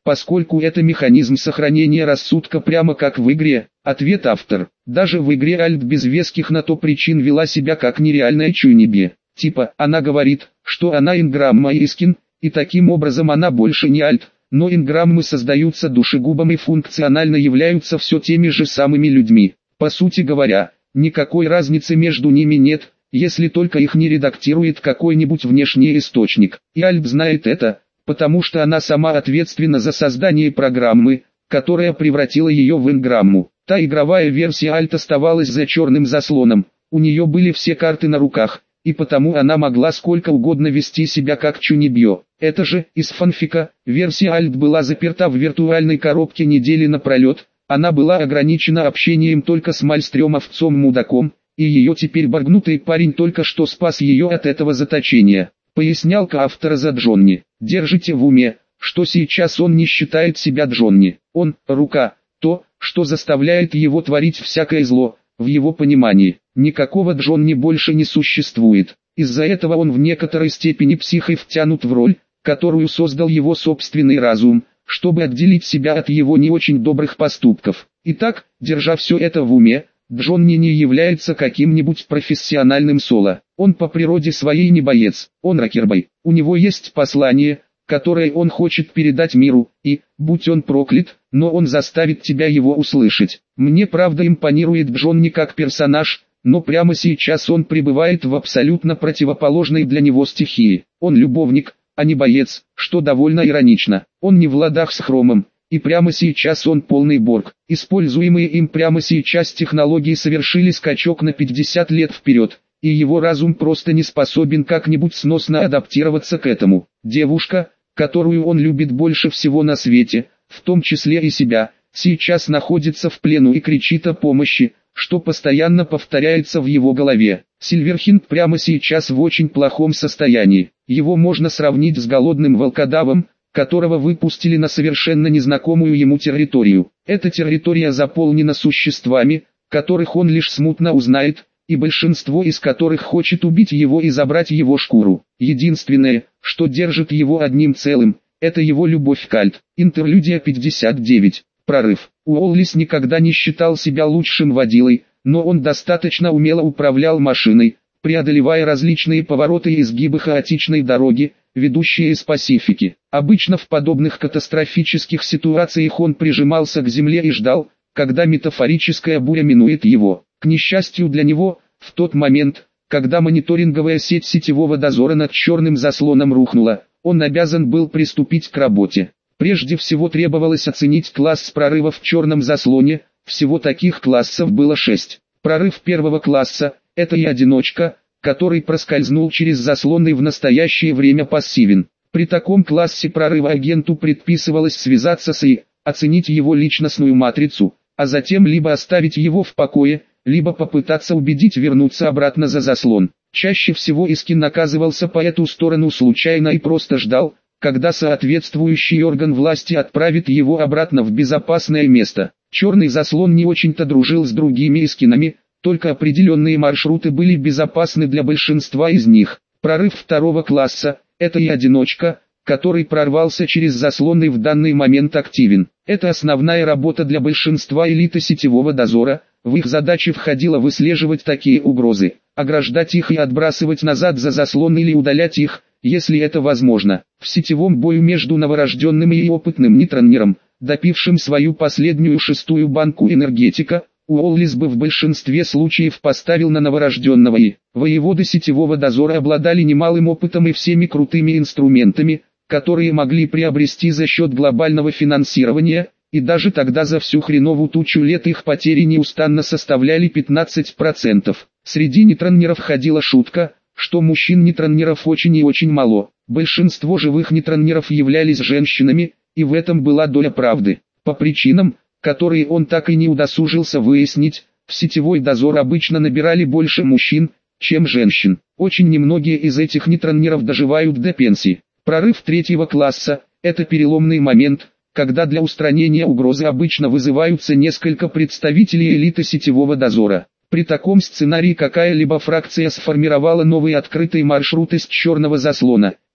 поскольку это механизм сохранения рассудка прямо как в игре. Ответ автор. Даже в игре Альт без веских на то причин вела себя как нереальная Чунибе. Типа, она говорит, что она инграмма Искин, и таким образом она больше не Альт, но инграммы создаются душегубом и функционально являются все теми же самыми людьми. По сути говоря, никакой разницы между ними нет, если только их не редактирует какой-нибудь внешний источник. И Альт знает это, потому что она сама ответственна за создание программы, которая превратила ее в инграмму. Та игровая версия Альт оставалась за черным заслоном, у нее были все карты на руках, и потому она могла сколько угодно вести себя как Чунибьё. Это же, из фанфика, версия Альт была заперта в виртуальной коробке недели напролет, она была ограничена общением только с Мальстрём-овцом-мудаком, и ее теперь багнутый парень только что спас ее от этого заточения. Пояснялка автора за Джонни. Держите в уме, что сейчас он не считает себя Джонни. Он, рука, то, что заставляет его творить всякое зло, в его понимании. Никакого Джонни больше не существует. Из-за этого он в некоторой степени психой втянут в роль, которую создал его собственный разум, чтобы отделить себя от его не очень добрых поступков. Итак, держа все это в уме, Джонни не является каким-нибудь профессиональным соло. Он по природе своей не боец, он рокербой. У него есть послание, которое он хочет передать миру, и, будь он проклят, но он заставит тебя его услышать. Мне правда импонирует Джонни как персонаж, но прямо сейчас он пребывает в абсолютно противоположной для него стихии. Он любовник, а не боец, что довольно иронично. Он не в ладах с Хромом. И прямо сейчас он полный Борг. Используемые им прямо сейчас технологии совершили скачок на 50 лет вперед, и его разум просто не способен как-нибудь сносно адаптироваться к этому. Девушка, которую он любит больше всего на свете, в том числе и себя, сейчас находится в плену и кричит о помощи, что постоянно повторяется в его голове. Сильверхинд прямо сейчас в очень плохом состоянии. Его можно сравнить с голодным волкодавом, которого выпустили на совершенно незнакомую ему территорию. Эта территория заполнена существами, которых он лишь смутно узнает, и большинство из которых хочет убить его и забрать его шкуру. Единственное, что держит его одним целым, это его любовь к Альт. Интерлюдия 59. Прорыв. Уоллис никогда не считал себя лучшим водилой, но он достаточно умело управлял машиной, преодолевая различные повороты и изгибы хаотичной дороги, ведущие из Пасифики. Обычно в подобных катастрофических ситуациях он прижимался к земле и ждал, когда метафорическая буря минует его. К несчастью для него, в тот момент, когда мониторинговая сеть сетевого дозора над черным заслоном рухнула, он обязан был приступить к работе. Прежде всего требовалось оценить класс прорыва в черном заслоне, всего таких классов было 6. Прорыв первого класса – это и одиночка, который проскользнул через заслон и в настоящее время пассивен. При таком классе прорыва агенту предписывалось связаться с И, оценить его личностную матрицу, а затем либо оставить его в покое, либо попытаться убедить вернуться обратно за заслон. Чаще всего Искин наказывался по эту сторону случайно и просто ждал, когда соответствующий орган власти отправит его обратно в безопасное место. Черный заслон не очень-то дружил с другими Искинами, только определенные маршруты были безопасны для большинства из них. Прорыв второго класса – это и одиночка, который прорвался через заслон и в данный момент активен. Это основная работа для большинства элиты сетевого дозора, в их задачи входило выслеживать такие угрозы, ограждать их и отбрасывать назад за заслон или удалять их, если это возможно. В сетевом бою между новорожденным и опытным нейтронером, допившим свою последнюю 6-ю банку энергетика, Уоллис бы в большинстве случаев поставил на новорожденного и воеводы сетевого дозора обладали немалым опытом и всеми крутыми инструментами, которые могли приобрести за счет глобального финансирования, и даже тогда за всю хреновую тучу лет их потери неустанно составляли 15%. Среди нейтронеров ходила шутка, что мужчин-нейтронеров очень и очень мало. Большинство живых нейтронеров являлись женщинами, и в этом была доля правды. По причинам, которые он так и не удосужился выяснить, в сетевой дозор обычно набирали больше мужчин, чем женщин. Очень немногие из этих нейтронеров доживают до пенсии. Прорыв третьего класса – это переломный момент, когда для устранения угрозы обычно вызываются несколько представителей элиты сетевого дозора. При таком сценарии какая-либо фракция сформировала новый открытый маршрут из черного заслона,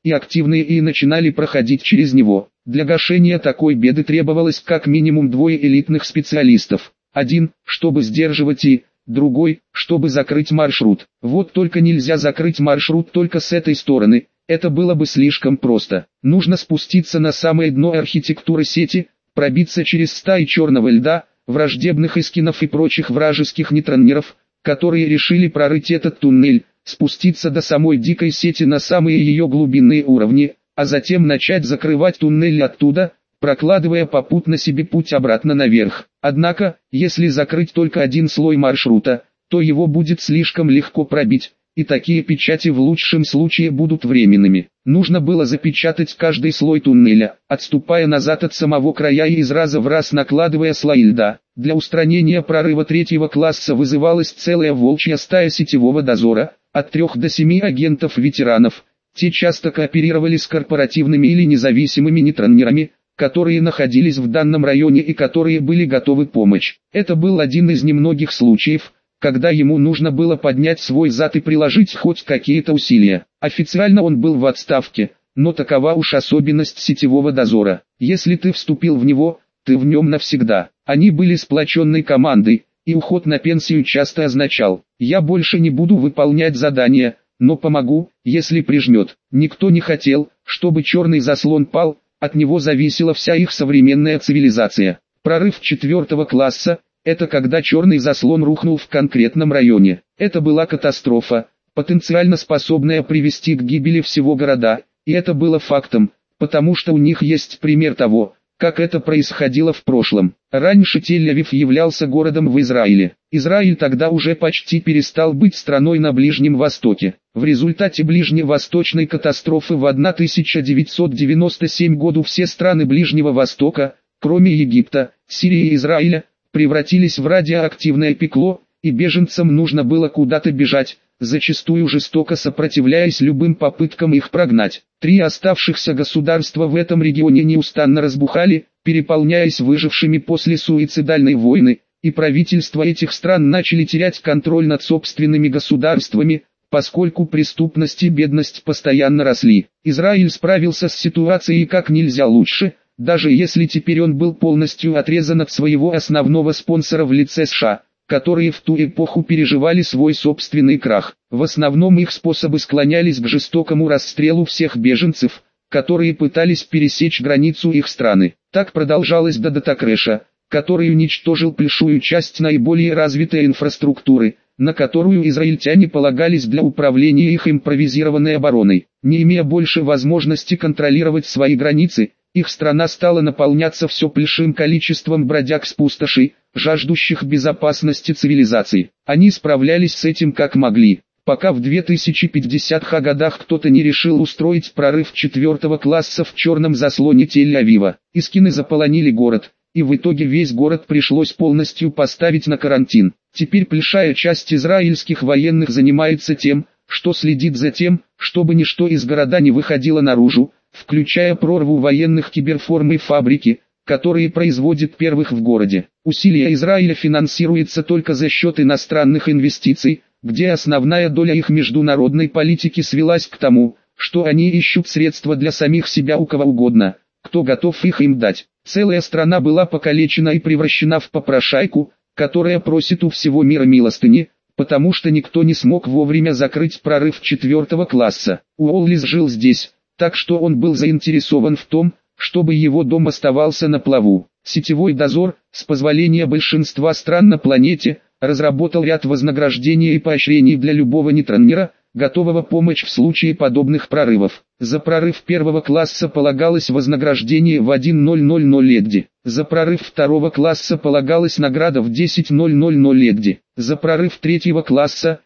и активные и начинали проходить через него. Для гашения такой беды требовалось как минимум двое элитных специалистов. Один, чтобы сдерживать и другой, чтобы закрыть маршрут. Вот только нельзя закрыть маршрут только с этой стороны, это было бы слишком просто. Нужно спуститься на самое дно архитектуры сети, пробиться через стаи черного льда, враждебных эскинов и прочих вражеских нейтронеров, которые решили прорыть этот туннель, спуститься до самой дикой сети на самые ее глубинные уровни, а затем начать закрывать туннель оттуда, прокладывая попутно себе путь обратно наверх. Однако, если закрыть только один слой маршрута, то его будет слишком легко пробить, и такие печати в лучшем случае будут временными. Нужно было запечатать каждый слой туннеля, отступая назад от самого края и из раза в раз накладывая слои льда. Для устранения прорыва третьего класса вызывалась целая волчья стая сетевого дозора, от 3 до 7 агентов-ветеранов. Те часто кооперировали с корпоративными или независимыми нейтронерами, которые находились в данном районе и которые были готовы помочь. Это был один из немногих случаев, когда ему нужно было поднять свой зад и приложить хоть какие-то усилия. Официально он был в отставке, но такова уж особенность сетевого дозора. Если ты вступил в него, ты в нем навсегда. Они были сплоченной командой, и уход на пенсию часто означал: «Я больше не буду выполнять задания, но помогу, если прижмет». Никто не хотел, чтобы черный заслон пал, от него зависела вся их современная цивилизация. Прорыв 4 класса – это когда черный заслон рухнул в конкретном районе. Это была катастрофа, потенциально способная привести к гибели всего города, и это было фактом, потому что у них есть пример того, как это происходило в прошлом. Раньше Тель-Авив являлся городом в Израиле. Израиль тогда уже почти перестал быть страной на Ближнем Востоке. В результате ближневосточной катастрофы в 1997 году все страны Ближнего Востока, кроме Египта, Сирии и Израиля, превратились в радиоактивное пекло, и беженцам нужно было куда-то бежать, зачастую жестоко сопротивляясь любым попыткам их прогнать. 3 оставшихся государства в этом регионе неустанно разбухали, переполняясь выжившими после суицидальной войны, и правительства этих стран начали терять контроль над собственными государствами, поскольку преступность и бедность постоянно росли. Израиль справился с ситуацией как нельзя лучше, даже если теперь он был полностью отрезан от своего основного спонсора в лице США, которые в ту эпоху переживали свой собственный крах. В основном их способы склонялись к жестокому расстрелу всех беженцев, которые пытались пересечь границу их страны. Так продолжалось до Датакрэша, который уничтожил большую часть наиболее развитой инфраструктуры, на которую израильтяне полагались для управления их импровизированной обороной. Не имея больше возможности контролировать свои границы, их страна стала наполняться все большим количеством бродяг с пустошей, жаждущих безопасности цивилизаций. Они справлялись с этим как могли, пока в 2050-х годах кто-то не решил устроить прорыв 4 класса в черном заслоне Тель-Авива. Эскины заполонили город, и в итоге весь город пришлось полностью поставить на карантин. Теперь большая часть израильских военных занимается тем, что следит за тем, чтобы ничто из города не выходило наружу, включая прорву военных киберформ и фабрики, которые производят первых в городе. Усилия Израиля финансируются только за счет иностранных инвестиций, где основная доля их международной политики свелась к тому, что они ищут средства для самих себя у кого угодно, кто готов их им дать. Целая страна была покалечена и превращена в попрошайку, которая просит у всего мира милостыни, потому что никто не смог вовремя закрыть прорыв 4 класса. Уоллис жил здесь, так что он был заинтересован в том, чтобы его дом оставался на плаву. Сетевой дозор, с позволения большинства стран на планете, разработал ряд вознаграждений и поощрений для любого нейтронера, готового помочь в случае подобных прорывов. За прорыв 1 класса полагалось вознаграждение в 1,000 легди. За прорыв 2 класса полагалась награда в 10,000 легди. За прорыв 3 класса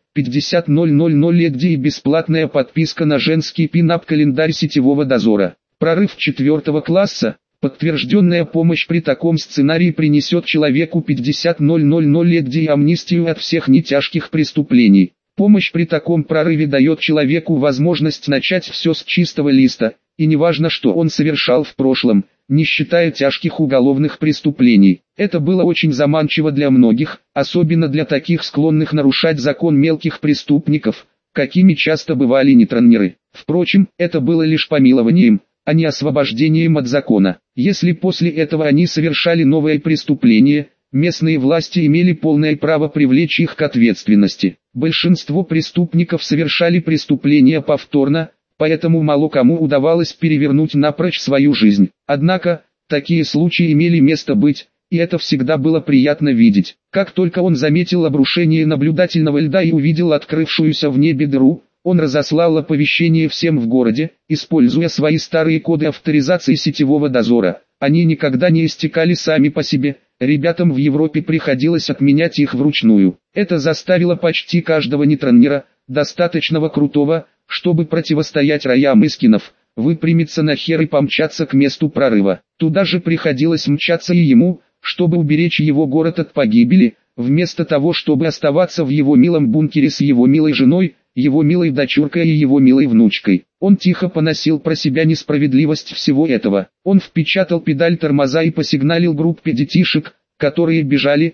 50,000 легди и бесплатная подписка на женский пин-ап-календарь сетевого дозора. Прорыв 4 класса, подтвержденная помощь при таком сценарии принесет человеку 50,000 легди и амнистию от всех нетяжких преступлений. Помощь при таком прорыве дает человеку возможность начать все с чистого листа, и неважно, что он совершал в прошлом, не считая тяжких уголовных преступлений. Это было очень заманчиво для многих, особенно для таких склонных нарушать закон мелких преступников, какими часто бывали нейтронеры. Впрочем, это было лишь помилованием, а не освобождением от закона. Если после этого они совершали новое преступление, местные власти имели полное право привлечь их к ответственности. Большинство преступников совершали преступления повторно, поэтому мало кому удавалось перевернуть напрочь свою жизнь. Однако, такие случаи имели место быть, и это всегда было приятно видеть. Как только он заметил обрушение наблюдательного льда и увидел открывшуюся в небе дыру, он разослал оповещение всем в городе, используя свои старые коды авторизации сетевого дозора. Они никогда не истекали сами по себе, ребятам в Европе приходилось отменять их вручную. Это заставило почти каждого нейтронера, достаточного крутого, чтобы противостоять роям искинов, выпрямиться на хер и помчаться к месту прорыва. Туда же приходилось мчаться и ему, чтобы уберечь его город от погибели, вместо того, чтобы оставаться в его милом бункере с его милой женой, его милой дочуркой и его милой внучкой. Он тихо поносил про себя несправедливость всего этого. Он впечатал педаль тормоза и посигналил группе детишек, которые бежали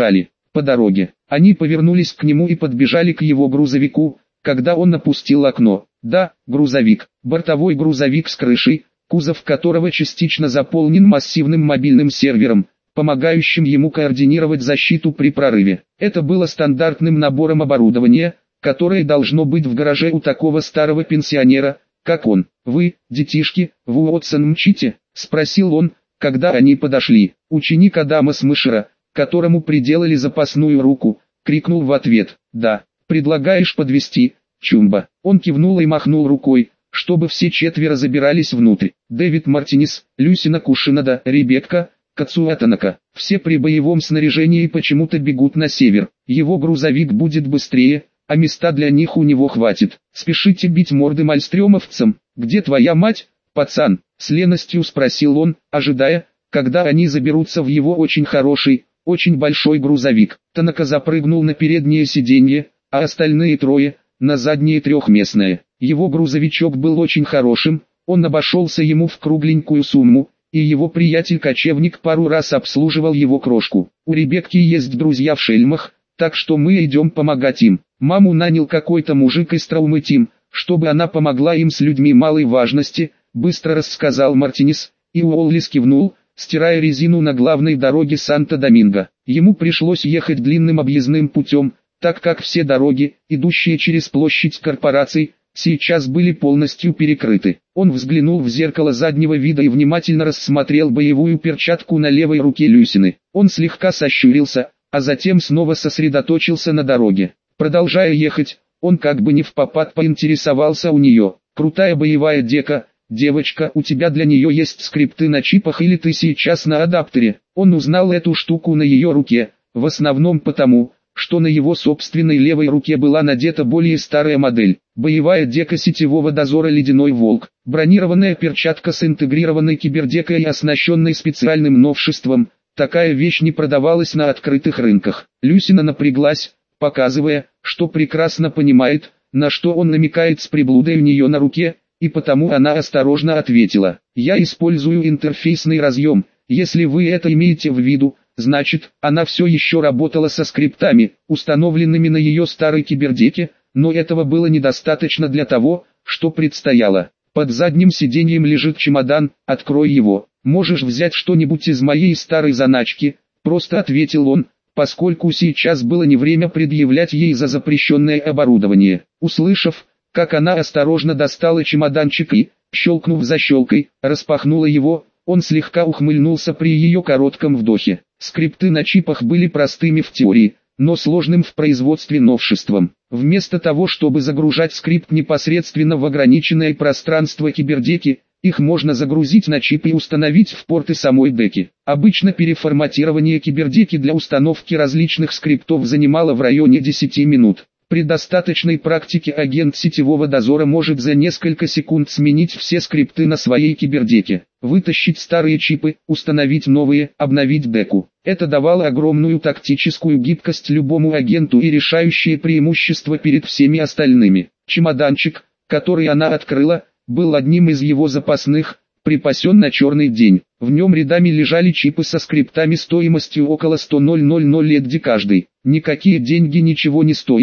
по дороге. Они повернулись к нему и подбежали к его грузовику, когда он опустил окно. Да, грузовик, бортовой грузовик с крышей, кузов которого частично заполнен массивным мобильным сервером, помогающим ему координировать защиту при прорыве. Это было стандартным набором оборудования, которое должно быть в гараже у такого старого пенсионера, как он. «Вы, детишки, в Уотсон мчите?» – спросил он, когда они подошли. Ученик Адама Смышера, которому приделали запасную руку, крикнул в ответ: «Да, предлагаешь подвезти, Чумба?» Он кивнул и махнул рукой, чтобы все четверо забирались внутрь. Дэвид Мартинес, Люсина Кушинада, Ребекка, Кацуатанака, все при боевом снаряжении почему-то бегут на север. Его грузовик будет быстрее, а места для них у него хватит. Спешите бить морды мальстрёмовцам. «Где твоя мать, пацан?» — с леностью спросил он, ожидая, когда они заберутся в его очень хороший, очень большой грузовик. Танака запрыгнул на переднее сиденье, а остальные трое — на заднее трехместное. Его грузовичок был очень хорошим, он обошелся ему в кругленькую сумму, и его приятель-кочевник пару раз обслуживал его крошку. У Ребекки есть друзья в шельмах, так что мы идем помогать им. Маму нанял какой-то мужик из Траумы-Тим, чтобы она помогла им с людьми малой важности, быстро рассказал Мартинес, и Уоллис кивнул, стирая резину на главной дороге Санто-Доминго. Ему пришлось ехать длинным объездным путем, так как все дороги, идущие через площадь корпораций, сейчас были полностью перекрыты. Он взглянул в зеркало заднего вида и внимательно рассмотрел боевую перчатку на левой руке Люсины. Он слегка сощурился, а затем снова сосредоточился на дороге. Продолжая ехать, он как бы не впопад поинтересовался у нее: «Крутая боевая дека, девочка, у тебя для нее есть скрипты на чипах или ты сейчас на адаптере?» Он узнал эту штуку на ее руке, в основном потому, что на его собственной левой руке была надета более старая модель. Боевая дека сетевого дозора «Ледяной волк», бронированная перчатка с интегрированной кибердекой и оснащенной специальным новшеством. Такая вещь не продавалась на открытых рынках. Люсина напряглась, показывая, что прекрасно понимает, на что он намекает с приблудой у нее на руке, и потому она осторожно ответила: «Я использую интерфейсный разъем, если вы это имеете в виду». Значит, она все еще работала со скриптами, установленными на ее старой кибердеке, но этого было недостаточно для того, что предстояло. «Под задним сиденьем лежит чемодан, открой его. Можешь взять что-нибудь из моей старой заначки», — просто ответил он, поскольку сейчас было не время предъявлять ей за запрещенное оборудование. Услышав, как она осторожно достала чемоданчик и, щелкнув защелкой, распахнула его, он слегка ухмыльнулся при ее коротком вдохе. Скрипты на чипах были простыми в теории, но сложным в производстве новшеством. Вместо того, чтобы загружать скрипт непосредственно в ограниченное пространство кибердеки, их можно загрузить на чип и установить в порты самой деки. Обычно переформатирование кибердеки для установки различных скриптов занимало в районе 10 минут. При достаточной практике агент сетевого дозора может за несколько секунд сменить все скрипты на своей кибердеке, вытащить старые чипы, установить новые, обновить деку. Это давало огромную тактическую гибкость любому агенту и решающее преимущество перед всеми остальными. Чемоданчик, который она открыла, был одним из его запасных, припасен на черный день. В нем рядами лежали чипы со скриптами стоимостью около 100 000 лет каждый. Никакие деньги ничего не стоили,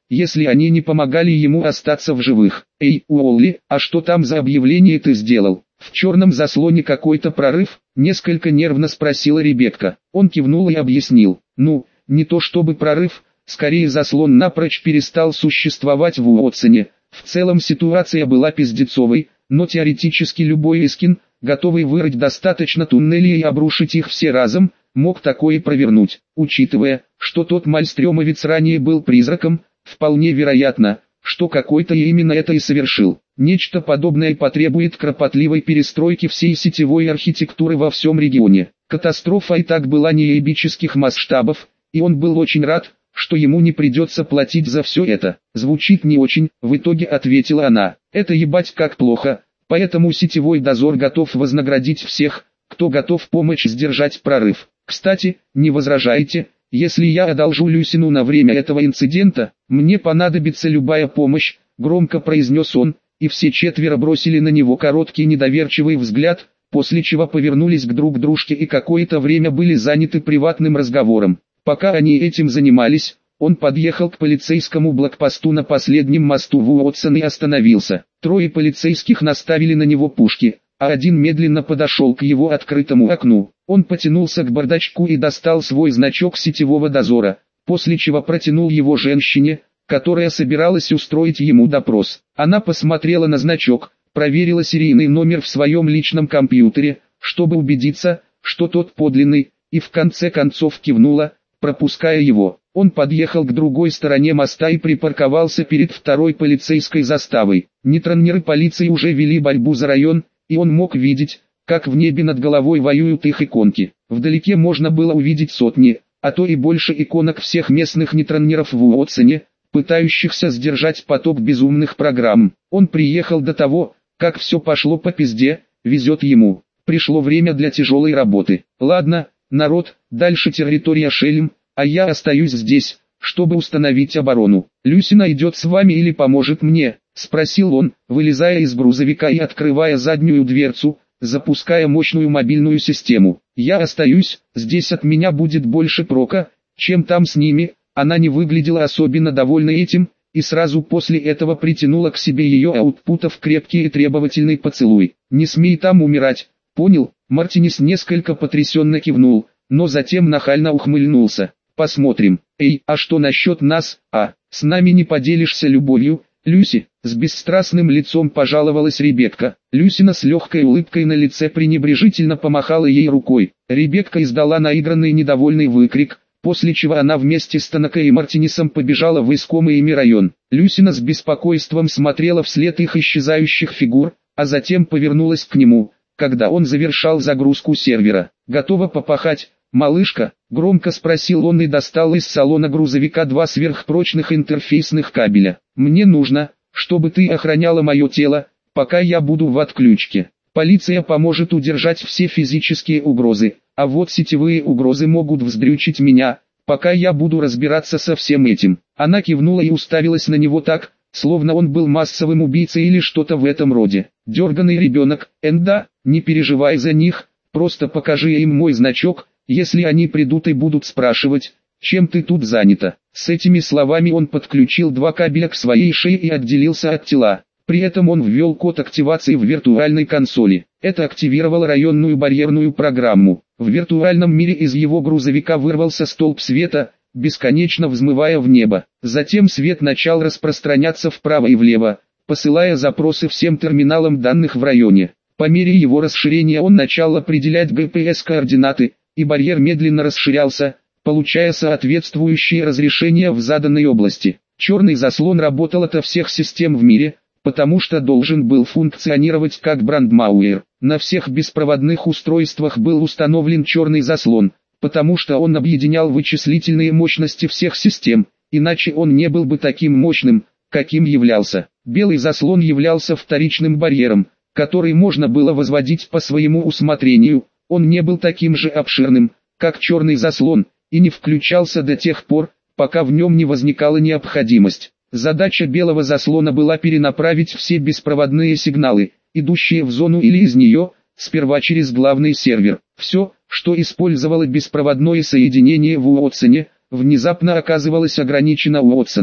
если они не помогали ему остаться в живых. «Эй, Уолли, а что там за объявление ты сделал? В черном заслоне какой-то прорыв?» — несколько нервно спросила Ребекка. Он кивнул и объяснил. «Ну, не то чтобы прорыв, скорее заслон напрочь перестал существовать в Уотсоне. В целом ситуация была пиздецовой, но теоретически любой эскин, готовый вырыть достаточно туннелей и обрушить их все разом, мог такое провернуть. Учитывая, что тот мальстрёмовец ранее был призраком, вполне вероятно, что какой-то именно это и совершил. Нечто подобное потребует кропотливой перестройки всей сетевой архитектуры во всем регионе. Катастрофа и так была неебических масштабов, и он был очень рад, что ему не придется платить за все это. «Звучит не очень», — в итоге ответила она. «Это ебать как плохо, поэтому сетевой дозор готов вознаградить всех, кто готов помочь сдержать прорыв. Кстати, не возражаете, если я одолжу Люсину на время этого инцидента? Мне понадобится любая помощь», — громко произнес он, и все четверо бросили на него короткий недоверчивый взгляд, после чего повернулись к друг дружке и какое-то время были заняты приватным разговором. Пока они этим занимались, он подъехал к полицейскому блокпосту на последнем мосту в Уотсон и остановился. Трое полицейских наставили на него пушки, а один медленно подошел к его открытому окну. Он потянулся к бардачку и достал свой значок сетевого дозора, после чего протянул его женщине, которая собиралась устроить ему допрос. Она посмотрела на значок, проверила серийный номер в своем личном компьютере, чтобы убедиться, что тот подлинный, и в конце концов кивнула, пропуская его. Он подъехал к другой стороне моста и припарковался перед второй полицейской заставой. Нейтронеры полиции уже вели борьбу за район, и он мог видеть, как в небе над головой воюют их иконки. Вдалеке можно было увидеть сотни, а то и больше иконок всех местных нейтронеров в Уотсоне, пытающихся сдержать поток безумных программ. Он приехал до того, как все пошло по пизде, везет ему. Пришло время для тяжелой работы. «Ладно, народ, дальше территория Шельм, а я остаюсь здесь, чтобы установить оборону. Люсина идет с вами или поможет мне?» — спросил он, вылезая из грузовика и открывая заднюю дверцу, запуская мощную мобильную систему. «Я остаюсь, здесь от меня будет больше прока, чем там с ними». Она не выглядела особенно довольной этим, и сразу после этого притянула к себе ее аутпутов крепкий и требовательный поцелуй. «Не смей там умирать, понял?» Мартинес несколько потрясенно кивнул, но затем нахально ухмыльнулся. «Посмотрим. Эй, а что насчет нас, а? С нами не поделишься любовью, Люси?» С бесстрастным лицом пожаловалась Ребекка. Люсина с легкой улыбкой на лице пренебрежительно помахала ей рукой. Ребекка издала наигранный недовольный выкрик, после чего она вместе с Танакой и Мартинесом побежала в искомый ими район. Люсина с беспокойством смотрела вслед их исчезающих фигур, а затем повернулась к нему, когда он завершал загрузку сервера. «Готова попахать, малышка?» — громко спросил он и достал из салона грузовика два сверхпрочных интерфейсных кабеля. «Мне нужно, чтобы ты охраняла мое тело, пока я буду в отключке. Полиция поможет удержать все физические угрозы, а вот сетевые угрозы могут вздрючить меня, пока я буду разбираться со всем этим». Она кивнула и уставилась на него так, словно он был массовым убийцей или что-то в этом роде. «Дерганый ребенок, Энда, не переживай за них, просто покажи им мой значок, если они придут и будут спрашивать, чем ты тут занята». С этими словами он подключил два кабеля к своей шее и отделился от тела. При этом он ввел код активации в виртуальной консоли. Это активировало районную барьерную программу. В виртуальном мире из его грузовика вырвался столб света, бесконечно взмывая в небо. Затем свет начал распространяться вправо и влево, посылая запросы всем терминалам данных в районе. По мере его расширения он начал определять GPS-координаты, и барьер медленно расширялся, получая соответствующие разрешения в заданной области. Черный заслон работал ото всех систем в мире, потому что должен был функционировать как брандмауэр. На всех беспроводных устройствах был установлен черный заслон, потому что он объединял вычислительные мощности всех систем, иначе он не был бы таким мощным, каким являлся. Белый заслон являлся вторичным барьером, который можно было возводить по своему усмотрению. Он не был таким же обширным, как черный заслон, и не включался до тех пор, пока в нем не возникала необходимость. Задача белого заслона была перенаправить все беспроводные сигналы, идущие в зону или из нее, сперва через главный сервер. Все, что использовало беспроводное соединение в Уотсоне, внезапно оказывалось ограничено Уотсоном,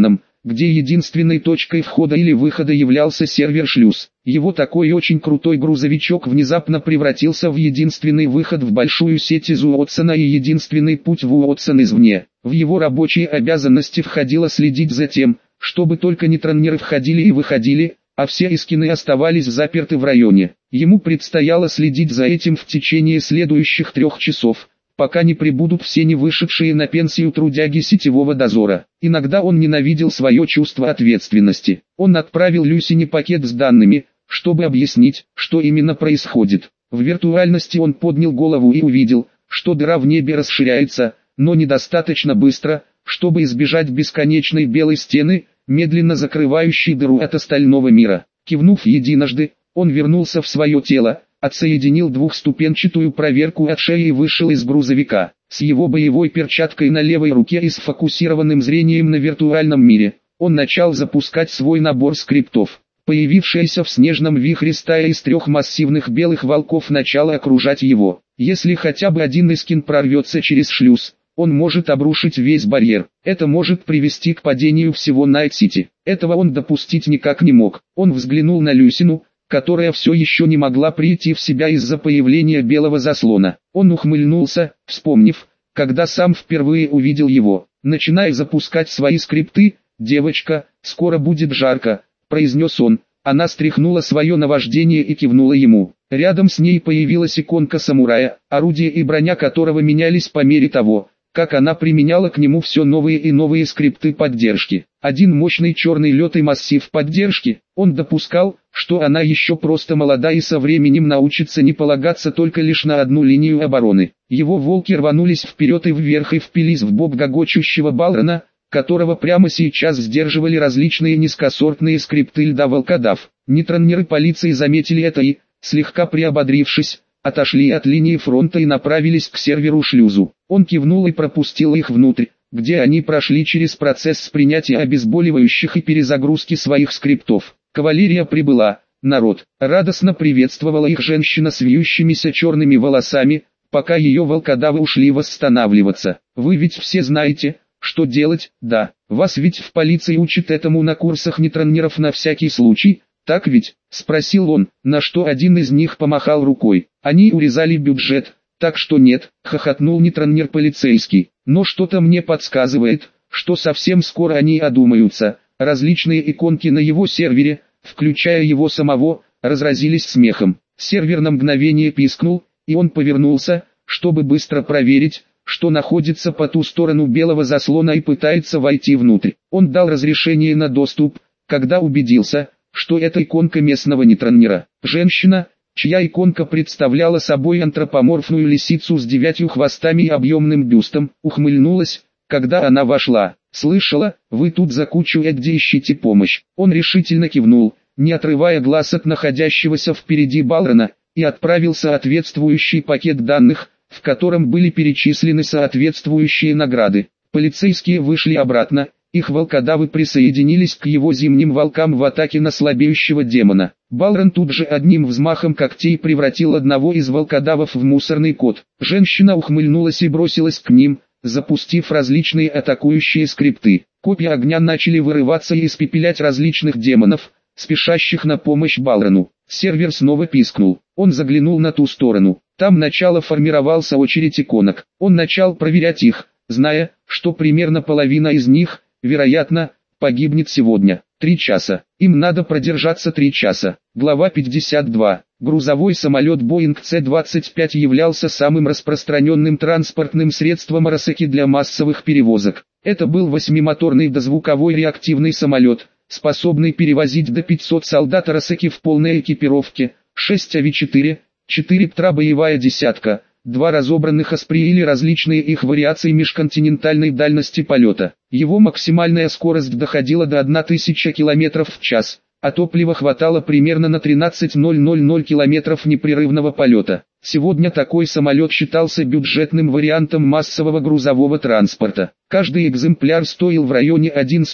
где единственной точкой входа или выхода являлся сервер-шлюз. Его такой очень крутой грузовичок внезапно превратился в единственный выход в большую сеть из Уотсона и единственный путь в Уотсон извне. В его рабочие обязанности входило следить за тем, чтобы только нейтронеры входили и выходили, а все эскины оставались заперты в районе. Ему предстояло следить за этим в течение следующих 3 часов, пока не прибудут все не вышедшие на пенсию трудяги сетевого дозора. Иногда он ненавидел свое чувство ответственности. Он отправил Люсине пакет с данными, чтобы объяснить, что именно происходит. В виртуальности он поднял голову и увидел, что дыра в небе расширяется, но недостаточно быстро, чтобы избежать бесконечной белой стены, медленно закрывающей дыру от остального мира. Кивнув единожды, он вернулся в свое тело, отсоединил двухступенчатую проверку от шеи и вышел из грузовика. С его боевой перчаткой на левой руке и сфокусированным зрением на виртуальном мире, он начал запускать свой набор скриптов. Появившаяся в снежном вихре стая из 3 массивных белых волков начала окружать его. Если хотя бы один эскин прорвется через шлюз, он может обрушить весь барьер. Это может привести к падению всего Найт-Сити. Этого он допустить никак не мог. Он взглянул на Люсину, которая все еще не могла прийти в себя из-за появления белого заслона. Он ухмыльнулся, вспомнив, когда сам впервые увидел его. «Начинай запускать свои скрипты, девочка, скоро будет жарко», — произнес он. Она стряхнула свое наваждение и кивнула ему. Рядом с ней появилась иконка самурая, орудие и броня которого менялись по мере того, как она применяла к нему все новые и новые скрипты поддержки. Один мощный черный лётый массив поддержки. Он допускал, что она еще просто молода и со временем научится не полагаться только лишь на одну линию обороны. Его волки рванулись вперед и вверх и впились в бок гогочущего Балрона, которого прямо сейчас сдерживали различные низкосортные скрипты льда волкодав. Нейтронеры полиции заметили это и, слегка приободрившись, отошли от линии фронта и направились к серверу-шлюзу. Он кивнул и пропустил их внутрь, где они прошли через процесс принятия обезболивающих и перезагрузки своих скриптов. Кавалерия прибыла. Народ радостно приветствовала их женщина с вьющимися черными волосами, пока ее волкодавы ушли восстанавливаться. «Вы ведь все знаете, что делать, да? Вас ведь в полиции учат этому на курсах нейтронеров на всякий случай, так ведь?» — спросил он, на что один из них помахал рукой. «Они урезали бюджет, так что нет», — хохотнул нейтронер полицейский. «Но что-то мне подсказывает, что совсем скоро они одумаются». Различные иконки на его сервере, включая его самого, разразились смехом. Сервер на мгновение пискнул, и он повернулся, чтобы быстро проверить, что находится по ту сторону белого заслона и пытается войти внутрь. Он дал разрешение на доступ, когда убедился, что это иконка местного нейтронера. Женщина, чья иконка представляла собой антропоморфную лисицу с 9 хвостами и объемным бюстом, ухмыльнулась, когда она вошла. «Слышала, вы тут за кучу где ищете помощь». Он решительно кивнул, не отрывая глаз от находящегося впереди Балрона, и отправил соответствующий пакет данных, в котором были перечислены соответствующие награды. Полицейские вышли обратно, их волкодавы присоединились к его зимним волкам в атаке на слабеющего демона. Балрон тут же одним взмахом когтей превратил одного из волкодавов в мусорный кот. Женщина ухмыльнулась и бросилась к ним, запустив различные атакующие скрипты. Копья огня начали вырываться и испепелять различных демонов, спешащих на помощь Балрону. Сервер снова пискнул. Он заглянул на ту сторону. Там начало формировался очередь иконок. Он начал проверять их, зная, что примерно половина из них, вероятно, погибнет сегодня. 3 часа. Им надо продержаться 3 часа. Глава 52. Грузовой самолет Boeing C-25 являлся самым распространенным транспортным средством Арасаки для массовых перевозок. Это был 8-моторный дозвуковой реактивный самолет, способный перевозить до 500 солдат Арасаки в полной экипировке, 6 АВ-4, 4 ПТРА боевая десятка, 2 разобранных Аспри или различные их вариации межконтинентальной дальности полета. Его максимальная скорость доходила до 1000 км в час, а топлива хватало примерно на 13,000 км непрерывного полета. Сегодня такой самолет считался бюджетным вариантом массового грузового транспорта. Каждый экземпляр стоил в районе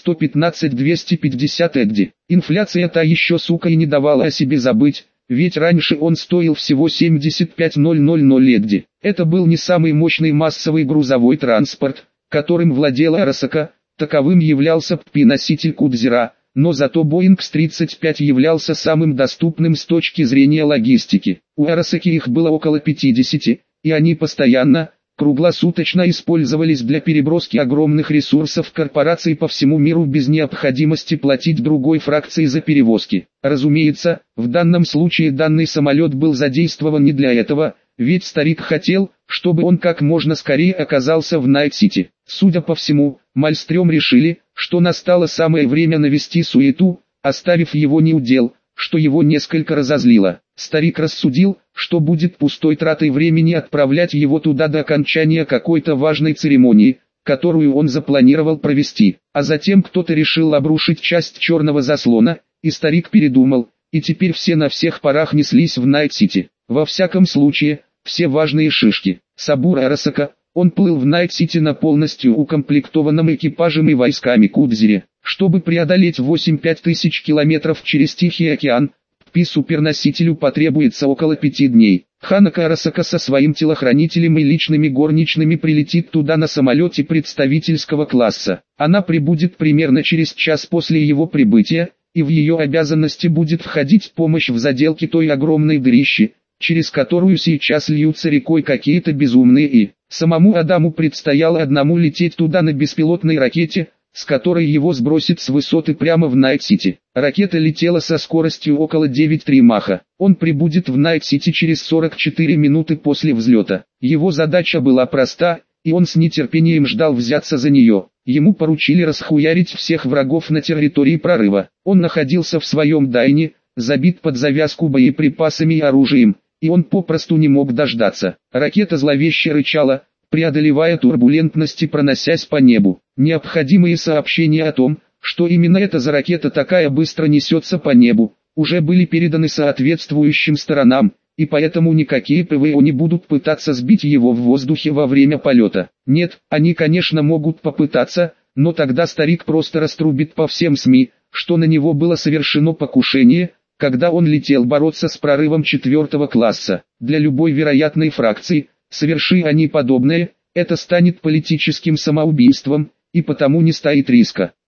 1,115-250 эгди. Инфляция та еще сука и не давала о себе забыть, ведь раньше он стоил всего 75,000 эгди. Это был не самый мощный массовый грузовой транспорт, которым владела Арасака, таковым являлся ПП-носитель Кудзера, но зато Боинг С-35 являлся самым доступным с точки зрения логистики. У Арасаки их было около 50, и они постоянно, круглосуточно использовались для переброски огромных ресурсов корпораций по всему миру без необходимости платить другой фракции за перевозки. Разумеется, в данном случае данный самолет был задействован не для этого, ведь старик хотел, чтобы он как можно скорее оказался в Найт-Сити. Судя по всему, Мальстрём решили, что настало самое время навести суету, оставив его неудел, что его несколько разозлило. Старик рассудил, что будет пустой тратой времени отправлять его туда до окончания какой-то важной церемонии, которую он запланировал провести. А затем кто-то решил обрушить часть черного заслона, и старик передумал, и теперь все на всех парах неслись в Найт-Сити. Во всяком случае, все важные шишки. Сабура Арасака, он плыл в Найт-Сити на полностью укомплектованном экипажем и войсками Кудзере. Чтобы преодолеть 8-5 тысяч километров через Тихий океан, ПП-суперносителю потребуется около 5 дней. Ханако Арасака со своим телохранителем и личными горничными прилетит туда на самолете представительского класса. Она прибудет примерно через час после его прибытия, и в ее обязанности будет входить помощь в заделке той огромной дырищи, через которую сейчас льются рекой какие-то безумные и... Самому Адаму предстояло одному лететь туда на беспилотной ракете, с которой его сбросит с высоты прямо в Найт-Сити. Ракета летела со скоростью около 9,3 Маха. Он прибудет в Найт-Сити через 44 минуты после взлета. Его задача была проста, и он с нетерпением ждал взяться за нее. Ему поручили расхуярить всех врагов на территории прорыва. Он находился в своем дайне, забит под завязку боеприпасами и оружием, и он попросту не мог дождаться. Ракета зловеще рычала, преодолевая турбулентность и проносясь по небу. Необходимые сообщения о том, что именно эта за ракета такая быстро несется по небу, уже были переданы соответствующим сторонам, и поэтому никакие ПВО не будут пытаться сбить его в воздухе во время полета. Нет, они конечно могут попытаться, но тогда старик просто раструбит по всем СМИ, что на него было совершено покушение, когда он летел бороться с прорывом 4 класса. Для любой вероятной фракции, соверши они подобное, это станет политическим самоубийством, и потому не стоит риска.